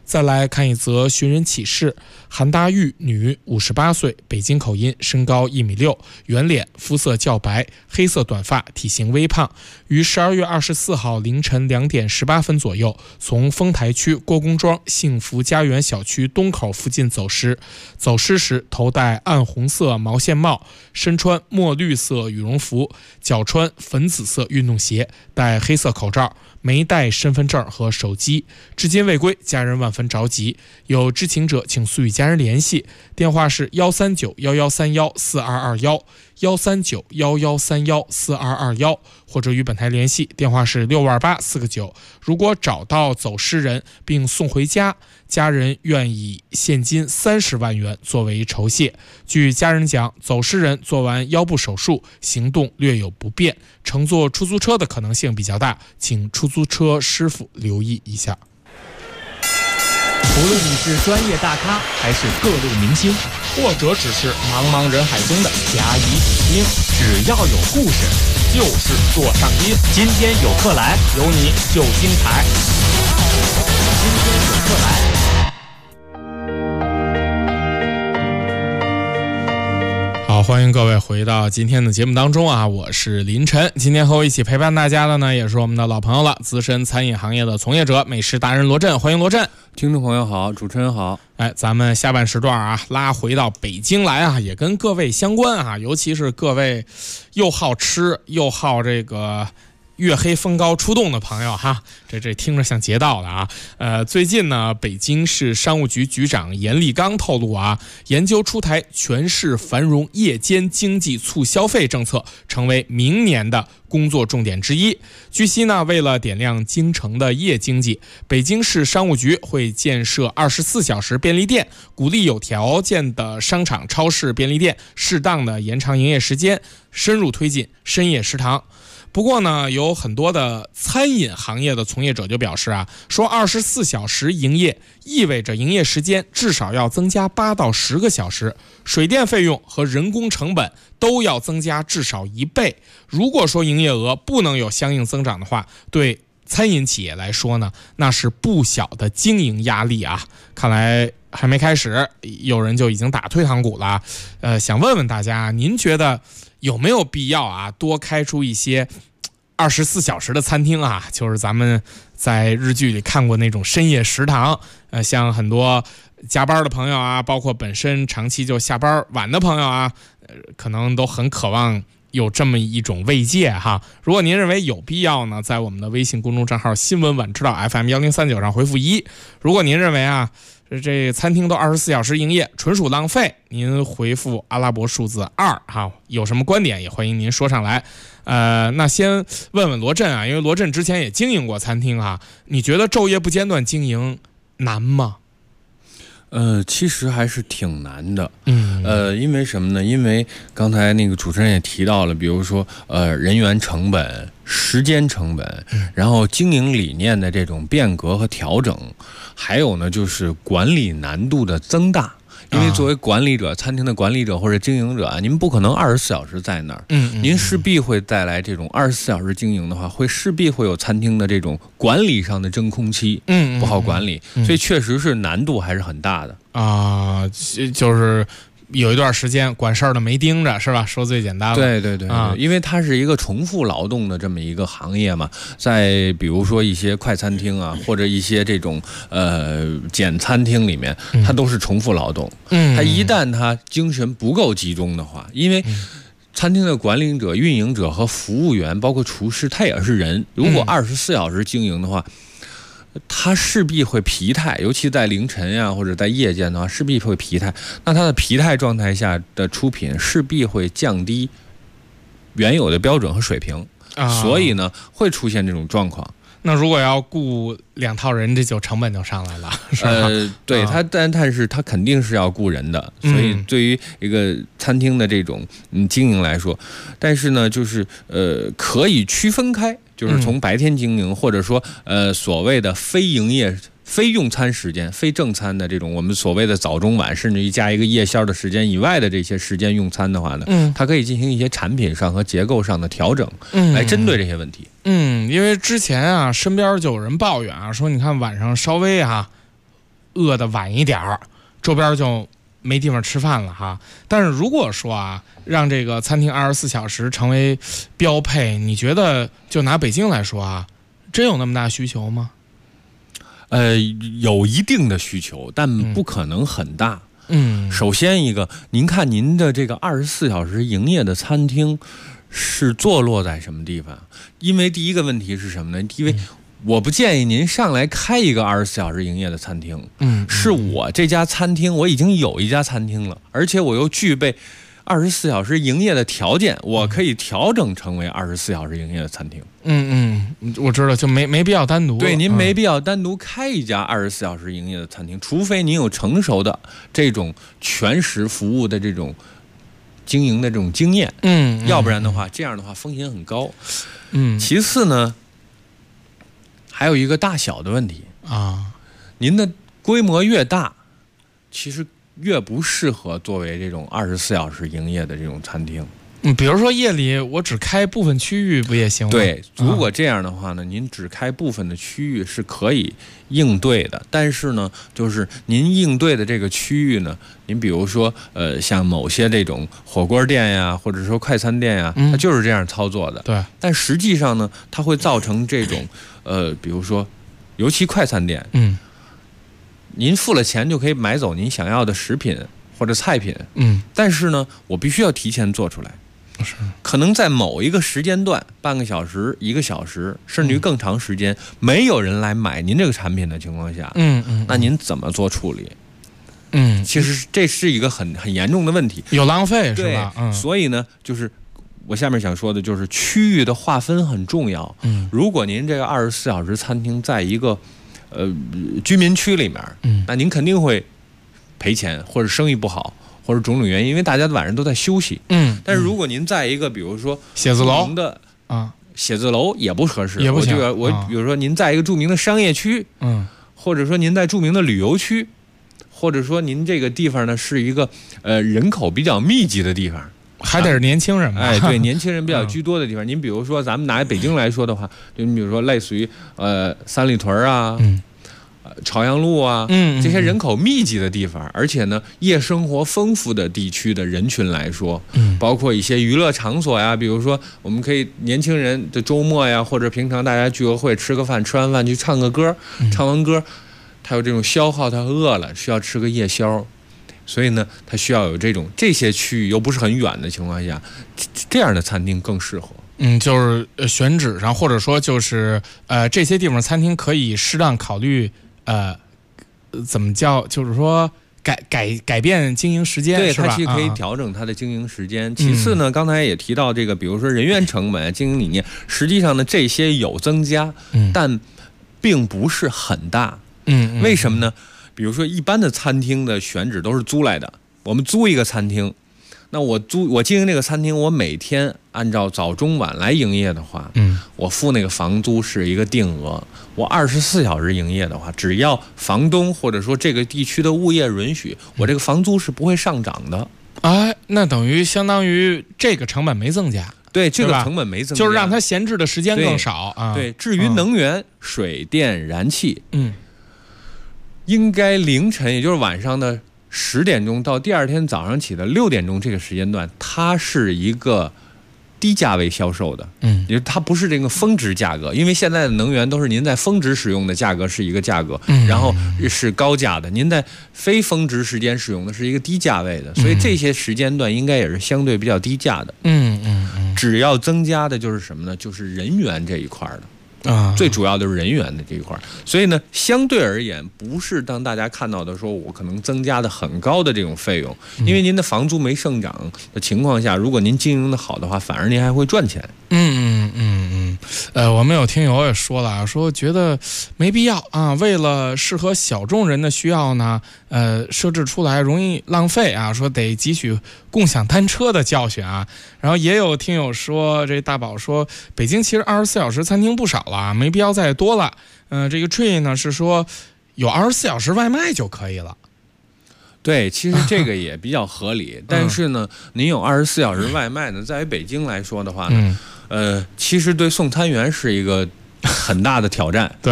再来看一则寻人启事，韩大玉，女，58岁，北京口音，身高1.6米，圆脸，肤色较白，黑色短发，体型微胖，于12月24号凌晨2点18分左右，从丰台区郭公庄幸福家园小区东口附近走失。走失时头戴暗红色毛线帽，身穿墨绿色羽绒服，脚穿粉紫色运动鞋，戴黑色口罩，没带身份证和手机，至今未归，家人万分着急。有知情者请速与家人联系，电话是13911314221，13911314221，或者与本台联系，电话是628449。如果找到走失人并送回家，家人愿以现金30万元作为酬谢。据家人讲，走失人做完腰部手术，行动略有不便，乘坐出租车的可能性比较大，请出租车师傅留意一下。 无论你是专业大咖还是各路明星，或者只是茫茫人海中的甲乙丙丁，只要有故事，就是座上宾。今天有客来，有你就精彩。今天有客来。 好，欢迎各位回到今天的节目当中啊，我是林晨。今天和我一起陪伴大家的呢，也是我们的老朋友了，资深餐饮行业的从业者，美食达人罗振。欢迎罗振。 听众朋友好，主持人好。 咱们下半时段啊，拉回到北京来啊，也跟各位相关啊，尤其是各位又好吃又好这个月黑风高出动的朋友哈，这听着像劫道的啊。最近呢，北京市商务局局长严立刚透露啊，研究出台全市繁荣夜间经济促消费政策，成为明年的工作重点之一。据悉呢，为了点亮京城的夜经济，北京市商务局会建设24小时便利店，鼓励有条件的商场、超市、便利店适当的延长营业时间，深入推进深夜食堂。不过呢，有很多的餐饮行业的从业者就表示啊，说24小时营业意味着营业时间至少要增加8到10个小时，水电费用和人工成本都要增加至少1倍。如果说营业额不能有相应增长的话，对餐饮企业来说呢，那是不小的经营压力啊。看来还没开始，有人就已经打退堂鼓了。想问问大家，您觉得有没有必要啊，多开出一些24小时的餐厅啊？就是咱们在日剧里看过那种深夜食堂，像很多加班的朋友啊，包括本身长期就下班晚的朋友啊，可能都很渴望有这么一种慰藉哈。如果您认为有必要呢，在我们的微信公众账号新闻晚知道 FM1039 上回复1。如果您认为啊，这餐厅都24小时营业纯属浪费，您回复阿拉伯数字2哈。有什么观点也欢迎您说上来。那先问问罗振啊，因为罗振之前也经营过餐厅啊，你觉得昼夜不间断经营难吗？ 其实还是挺难的。因为什么呢？因为刚才那个主持人也提到了，比如说人员成本、时间成本，然后经营理念的这种变革和调整，还有呢就是管理难度的增大。因为作为管理者，餐厅的管理者或者经营者啊，您不可能24小时在那儿，您势必会带来这种24小时经营的话，势必会有餐厅的这种管理上的真空期，不好管理，所以确实是难度还是很大的啊，就是有一段时间管事儿的没盯着，是吧？说最简单了。 对，因为它是一个重复劳动的这么一个行业嘛。在比如说一些快餐厅啊，或者一些这种简餐厅里面，它都是重复劳动。它一旦它精神不够集中的话，因为餐厅的管理者、运营者和服务员，包括厨师，他也是人。如果24小时经营的话，他势必会疲态，尤其在凌晨呀，或者在夜间的话，势必会疲态。那他的疲态状态下的出品，势必会降低原有的标准和水平，所以呢，会出现这种状况。 那如果要雇2套人，这就成本就上来了，是吧？ 对，但是他肯定是要雇人的，所以对于一个餐厅的这种经营来说，但是呢，就是可以区分开，就是从白天经营，或者说所谓的非营业、非用餐时间、非正餐的这种我们所谓的早中晚，甚至于加一个夜宵的时间以外的这些时间用餐的话呢，它可以进行一些产品上和结构上的调整，来针对这些问题。因为之前啊，身边就有人抱怨啊，说你看晚上稍微饿得晚一点儿，周边就没地方吃饭了哈。但是如果说啊，让这个餐厅24小时成为标配，你觉得就拿北京来说啊，真有那么大需求吗？ 有一定的需求，但不可能很大。首先一个，您看您的这个24小时营业的餐厅是坐落在什么地方？因为第一个问题是什么呢？因为我不建议您上来开一个24小时营业的餐厅。是我这家餐厅，我已经有一家餐厅了，而且我又具备24小时营业的条件，我可以调整成为24小时营业的餐厅。 我知道，就没必要单独。 对，您没必要单独开一家24小时营业的餐厅，除非您有成熟的这种全时服务的这种经营的这种经验。要不然的话，这样的话风险很高。其次呢，还有一个大小的问题啊，您的规模越大，其实越不适合作为这种24小时营业的这种餐厅。 比如说夜里我只开部分区域不也行吗？ 对，如果这样的话呢，您只开部分的区域是可以应对的，但是呢，就是您应对的这个区域呢，您比如说像某些这种火锅店呀，或者说快餐店呀，它就是这样操作的。 对， 但实际上呢，它会造成这种比如说，尤其快餐店，您付了钱就可以买走您想要的食品或者菜品，但是呢，我必须要提前做出来。可能在某一个时间段，半个小时、1个小时，甚至于更长时间，没有人来买您这个产品的情况下，那您怎么做处理？其实这是一个很严重的问题， 有浪费是吧？ 所以呢，就是我下面想说的就是区域的划分很重要。如果您这个24小时餐厅在一个居民区里面，那您肯定会赔钱，或者生意不好，或者种种原因，因为大家晚上都在休息。但是如果您在一个比如说写字楼的写字楼也不合适， 也不行。 我比如说您在一个著名的商业区，或者说您在著名的旅游区，或者说您这个地方呢是一个人口比较密集的地方， 还得是年轻人吧？ 对，年轻人比较居多的地方。您比如说咱们拿北京来说的话，就你比如说类似于三里屯啊。朝阳路啊，这些人口密集的地方，而且呢，夜生活丰富的地区的人群来说，包括一些娱乐场所呀，比如说我们可以年轻人的周末呀，或者平常大家聚个会、吃个饭，吃完饭去唱个歌，唱完歌，他有这种消耗，他饿了需要吃个夜宵，所以呢，他需要有这些区域又不是很远的情况下，这样的餐厅更适合。 就是选址上，或者说就是这些地方餐厅可以适当考虑。怎么叫？就是说改变经营时间， 对， 是吧？ 它其实可以调整它的经营时间。其次呢，刚才也提到这个，比如说人员成本、经营理念，实际上呢这些有增加，但并不是很大。为什么呢？比如说一般的餐厅的选址都是租来的，我们租一个餐厅。那我经营这个餐厅，我每天按照早中晚来营业的话，我付那个房租是一个定额。我24小时营业的话，只要房东或者说这个地区的物业允许，我这个房租是不会上涨的。 那等于相当于这个成本没增加。 对，这个成本没增加， 就是让它闲置的时间更少啊。 对，至于能源、水电、燃气，应该凌晨，也就是晚上的10点钟到第二天早上起的6点钟这个时间段，它是一个低价位销售的，也就是它不是这个峰值价格，因为现在的能源都是您在峰值使用的价格是一个价格，然后是高价的，您在非峰值时间使用的是一个低价位的，所以这些时间段应该也是相对比较低价的。只要增加的就是什么呢？就是人员这一块的。最主要的是人员的这一块，所以呢，相对而言，不是当大家看到的说我可能增加的很高的这种费用，因为您的房租没上涨的情况下，如果您经营的好的话，反而您还会赚钱。 我们有听友也说了，说觉得没必要啊，为了适合小众人的需要呢，设置出来容易浪费啊，说得汲取共享单车的教训啊。然后也有听友说，这大宝说，北京其实24小时餐厅不少了，没必要再多了。这个 Tree 呢是说有24小时外卖就可以了。 对，其实这个也比较合理，但是呢，您有24小时外卖呢，在于北京来说的话呢，其实对送餐员是一个很大的挑战。 对，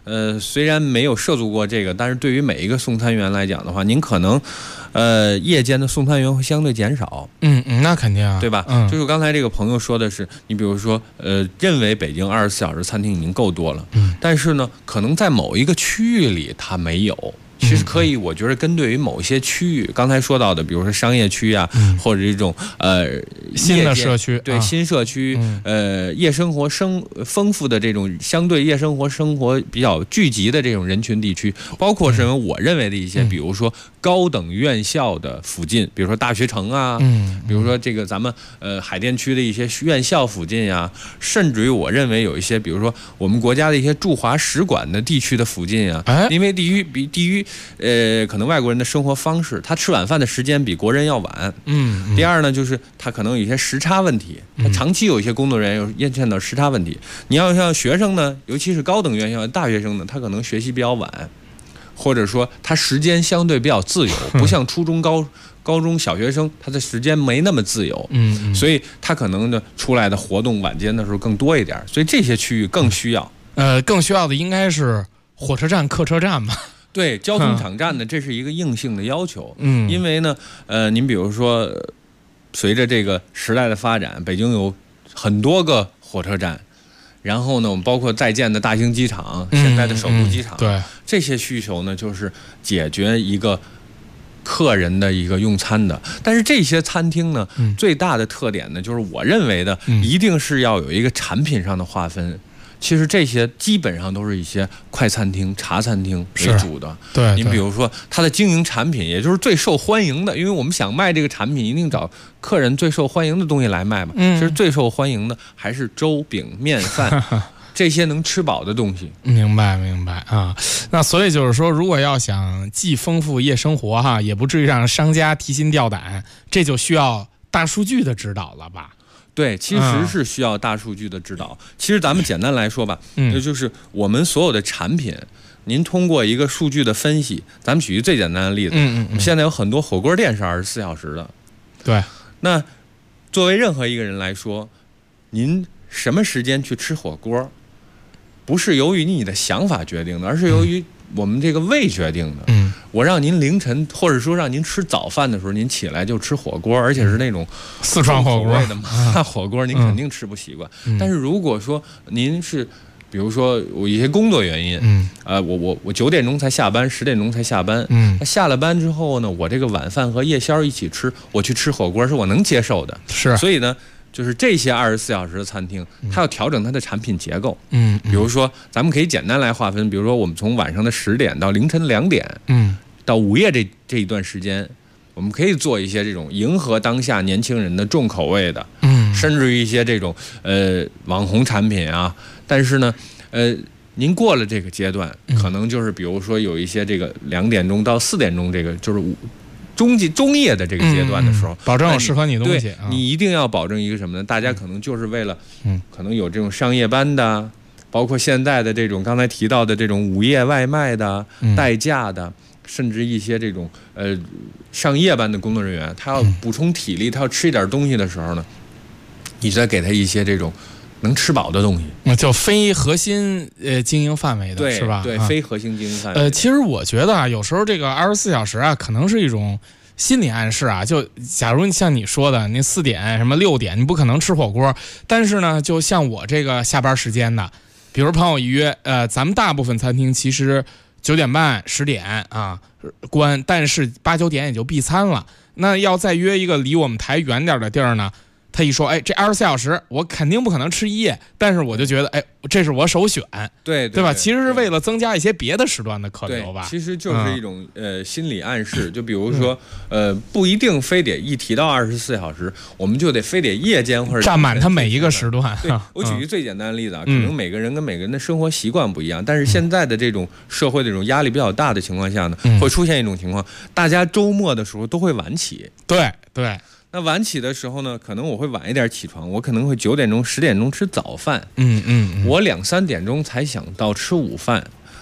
虽然没有涉足过这个，但是对于每一个送餐员来讲的话，您可能夜间的送餐员会相对减少。 那肯定啊， 对吧？就是刚才这个朋友说的是，你比如说认为北京24小时餐厅已经够多了，但是呢，可能在某一个区域里它没有。其实可以，我觉得针对于某些区域，刚才说到的，比如说商业区啊，或者这种新的社区， 对新社区，夜生活丰富的这种相对夜生活比较聚集的这种人群地区，包括是我认为的一些，比如说高等院校的附近，比如说大学城啊，比如说这个咱们海淀区的一些院校附近啊，甚至于我认为有一些，比如说我们国家的一些驻华使馆的地区的附近啊，因为地域可能外国人的生活方式，他吃晚饭的时间比国人要晚。第二呢，就是他可能有一些时差问题，他长期有一些工作人员有见到时差问题。你要像学生呢，尤其是高等院校大学生呢，他可能学习比较晚，或者说他时间相对比较自由，不像初中高中小学生，他的时间没那么自由。所以他可能呢出来的活动晚间的时候更多一点，所以这些区域更需要。 更需要的应该是火车站、客车站吧。 对，交通场站呢，这是一个硬性的要求。因为呢，您比如说，随着这个时代的发展，北京有很多个火车站，然后呢，我们包括在建的大型机场，现在的首都机场， 对这些需求呢，就是解决一个客人的一个用餐的。但是这些餐厅呢，最大的特点呢，就是我认为的，一定是要有一个产品上的划分。其实这些基本上都是一些快餐厅、茶餐厅为主的。 对， 您比如说它的经营产品，也就是最受欢迎的，因为我们想卖这个产品，一定找客人最受欢迎的东西来卖嘛。其实最受欢迎的还是粥、饼、面、饭这些能吃饱的东西。 明白啊。那所以就是说，如果要想既丰富夜生活哈，也不至于让商家提心吊胆，这就需要大数据的指导了吧？ 对，其实是需要大数据的指导。其实咱们简单来说吧，就是我们所有的产品，您通过一个数据的分析，咱们举一个最简单的例子，现在有很多火锅店是24小时的。 对， 那作为任何一个人来说，您什么时间去吃火锅，不是由于你的想法决定的，而是由于我们这个胃决定的。我让您凌晨，或者说让您吃早饭的时候，您起来就吃火锅，而且是那种四川火锅的麻火锅，您肯定吃不习惯。但是如果说您是，比如说我一些工作原因，我9点钟才下班，10点钟才下班，那下了班之后呢，我这个晚饭和夜宵一起吃，我去吃火锅是我能接受的。 是， 所以呢，就是这些24小时的餐厅，它要调整它的产品结构。比如说咱们可以简单来划分，比如说我们从晚上的10点到凌晨2点，到午夜这一段时间，我们可以做一些这种迎合当下年轻人的重口味的，甚至于一些这种网红产品啊。但是呢，您过了这个阶段，可能就是比如说有一些这个2点钟到4点钟这个就是中夜的这个阶段的时候， 保证有适合你的东西。 你一定要保证一个什么呢？大家可能就是为了，可能有这种上夜班的，包括现在的这种刚才提到的这种午夜外卖的、代驾的，甚至一些这种上夜班的工作人员，他要补充体力，他要吃一点东西的时候呢，你再给他一些这种能吃饱的东西， 就非核心经营范围的，是吧？ 对，非核心经营范围。 其实我觉得啊，有时候这个24小时啊，可能是一种心理暗示啊。就假如像你说的，那4点什么6点，你不可能吃火锅，但是呢，就像我这个下班时间的，比如朋友一约，咱们大部分餐厅其实9点半、10点啊关，但是8、9点也就闭餐了。那要再约一个离我们台远点的地儿呢，他一说，这24小时我肯定不可能吃一夜，但是我就觉得，这是我首选， 对吧？其实是为了增加一些别的时段的客流吧。 其实就是一种心理暗示，就比如说不一定非得一提到24小时，我们就得非得夜间或者占满它每一个时段。 对，我举一个最简单的例子啊，可能每个人跟每个人的生活习惯不一样，但是现在的这种社会的这种压力比较大的情况下呢，会出现一种情况，大家周末的时候都会晚起。 对。 那晚起的时候呢，可能我会晚一点起床，我可能会9点钟、10点钟吃早饭，我2、3点钟才想到吃午饭。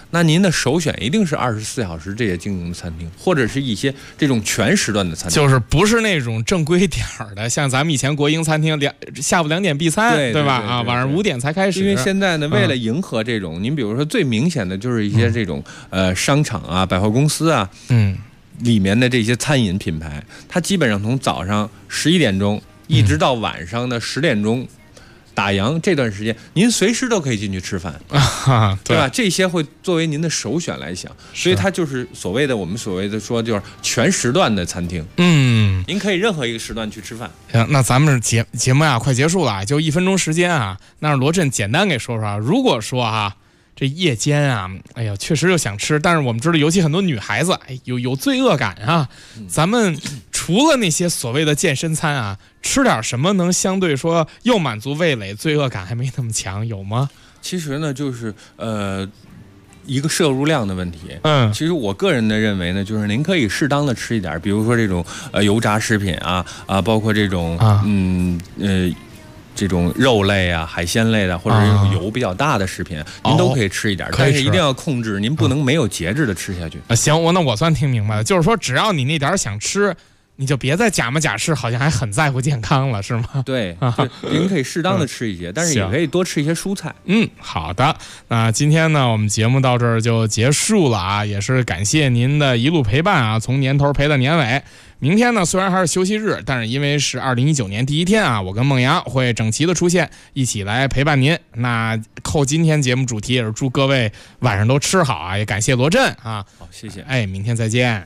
那您的首选一定是24小时这些经营的餐厅，或者是一些这种全时段的餐厅， 就是不是那种正规点的，像咱们以前国营餐厅下午2点闭餐，对吧？啊，晚上5点才开始。 因为现在呢，为了迎合这种，您比如说最明显的就是一些这种商场啊、百货公司啊，里面的这些餐饮品牌，它基本上从早上11点钟一直到晚上的10点钟。打烊这段时间，您随时都可以进去吃饭，对吧？这些会作为您的首选来想，所以它就是我们所谓的说就是全时段的餐厅。您可以任何一个时段去吃饭。 行，那咱们节目啊快结束了，就1分钟时间啊，那让罗振简单给说说，如果说这夜间啊，哎呀，确实又想吃，但是我们知道，尤其很多女孩子，有罪恶感啊。咱们除了那些所谓的健身餐啊，吃点什么能相对说又满足味蕾，罪恶感还没那么强，有吗？ 其实呢，就是一个摄入量的问题。其实我个人的认为呢，就是您可以适当的吃一点，比如说这种油炸食品包括这种这种肉类啊、海鲜类的，或者这种油比较大的食品，您都可以吃一点，但是一定要控制，您不能没有节制的吃下去。 行，那我算听明白了，就是说只要你那点想吃，你就别再假模假式，好像还很在乎健康了，是吗？ 对，您可以适当的吃一些，但是也可以多吃一些蔬菜。 好的。那今天呢，我们节目到这儿就结束了啊，也是感谢您的一路陪伴啊，从年头陪到年尾。明天呢，虽然还是休息日，但是因为是2019年第一天啊，我跟孟阳会整齐的出现，一起来陪伴您。那扣今天节目主题也是祝各位晚上都吃好啊，也感谢罗振啊。 好，谢谢。 明天再见。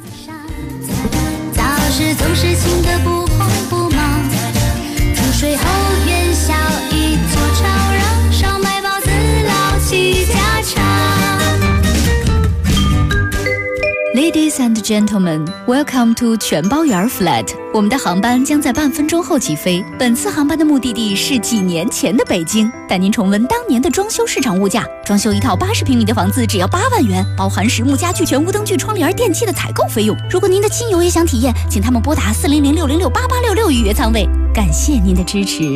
早时总是晴个不慌不忙，出水后元宵一座朝让，烧麦包子老七家常。Ladies and gentlemen, welcome to 全包园 flat。我们的航班将在半分钟后起飞。本次航班的目的地是几年前的北京，带您重温当年的装修市场物价。装修一套80平米的房子只要8万元，包含实木家具、全屋灯具、窗帘、电器的采购费用。如果您的亲友也想体验，请他们拨打400-606-8866预约舱位。感谢您的支持。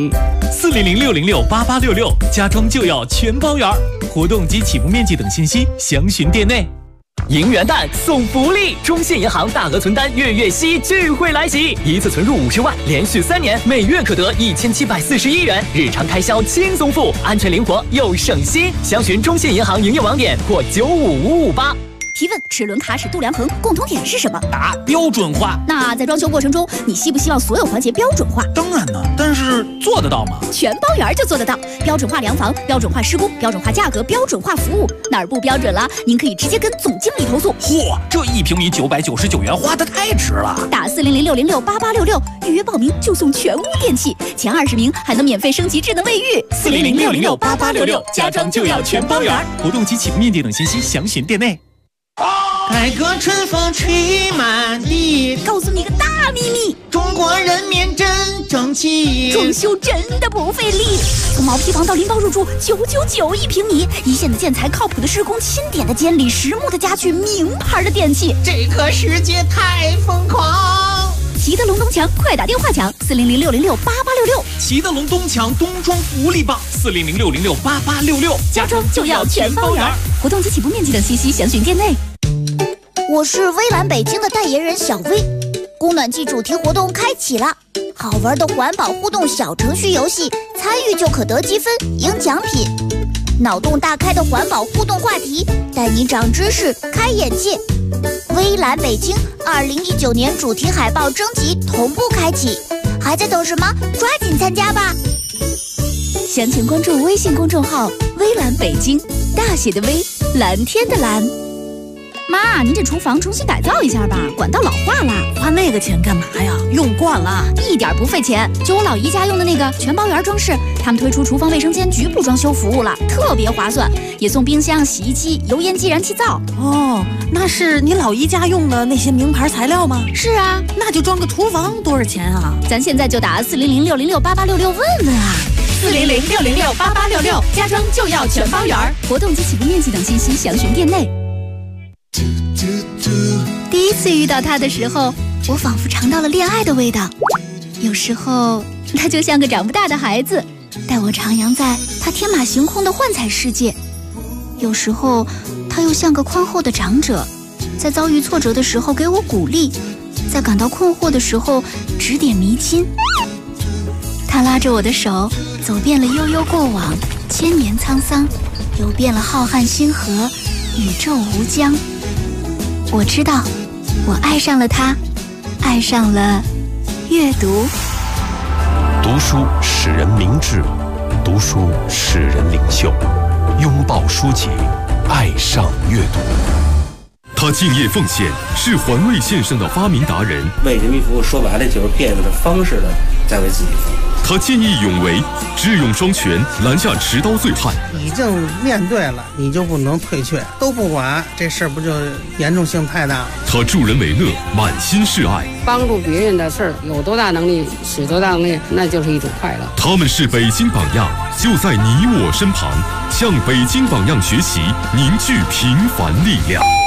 400-606-8866，家装就要全包园。活动及起步面积等信息详询店内。 迎元旦送福利，中信银行大额存单月月息聚会来袭，一次存入50万，连续3年，每月可得1741元，日常开销轻松付，安全灵活又省心。详询中信银行营业网点或95558。 提问：齿轮卡驶度量衡共同点是什么？ 答：标准化。 那在装修过程中，你希不希望所有环节标准化？ 当然呢，但是做得到吗？ 全包园就做得到，标准化量房、标准化施工、标准化价格、标准化服务，哪儿不标准了，您可以直接跟总经理投诉。 嚯，这1平米999元花得太值了！ 打400-606-8866预约报名就送全屋电器，前20名还能免费升级智能卫浴。 400-606-8866，家装就要全包园。活动及起步面积等信息详询店内。 改革春风吹满地， 告诉你个大秘密， 中国人民真争气， 装修真的不费力，从毛坯房到拎包入住999一平米，一线的建材，靠谱的施工，钦点的监理，实木的家具，名牌的电器， 这个世界太疯狂。 齐德龙东墙，快打电话抢400-606-8866， 齐德龙东墙冬装福利棒，400-606-8866， 家装就要全包园。活动及起步面积等信息详询店内。 我是微蓝北京的代言人小薇，供暖季主题活动开启了，好玩的环保互动小程序游戏，参与就可得积分赢奖品，脑洞大开的环保互动话题，带你长知识开眼界。微蓝北京2019年主题海报征集同步开启，还在等什么？抓紧参加吧！ 详情关注微信公众号微蓝北京，大写的微，蓝天的蓝。妈，您这厨房重新改造一下吧，管道老化了。 花那个钱干嘛呀？用惯了， 一点不费钱。就我老姨家用的那个全包园装饰，他们推出厨房卫生间局部装修服务了，特别划算，也送冰箱、洗衣机、油烟机、燃气灶。 哦，那是你老姨家用的那些名牌材料吗？ 是啊， 那就装个厨房多少钱啊？ 咱现在就打400-606-8866问问啊。 400-606-8866，家装就要全包园。 活动及起步面积等信息详询店内。第一次遇到他的时候，我仿佛尝到了恋爱的味道。有时候他就像个长不大的孩子，带我徜徉在他天马行空的幻彩世界。有时候他又像个宽厚的长者，在遭遇挫折的时候给我鼓励，在感到困惑的时候指点迷津。他拉着我的手，走遍了悠悠过往，千年沧桑，游遍了浩瀚星河，宇宙无疆。我知道，我爱上了他，爱上了阅读。 读书使人明智，读书使人领袖。拥抱书籍，爱上阅读。 他敬业奉献，是环卫线上的发明达人。 为人民服务，说白了就是变着方式的在为自己服务。 他见义勇为，智勇双全，拦下持刀醉汉。 已经面对了，你就不能退却，都不管，这事儿不就严重性太大了？ 他助人为乐，满心是爱。 帮助别人的事儿，有多大能力使多大能力，那就是一种快乐。 他们是北京榜样，就在你我身旁，向北京榜样学习，凝聚平凡力量。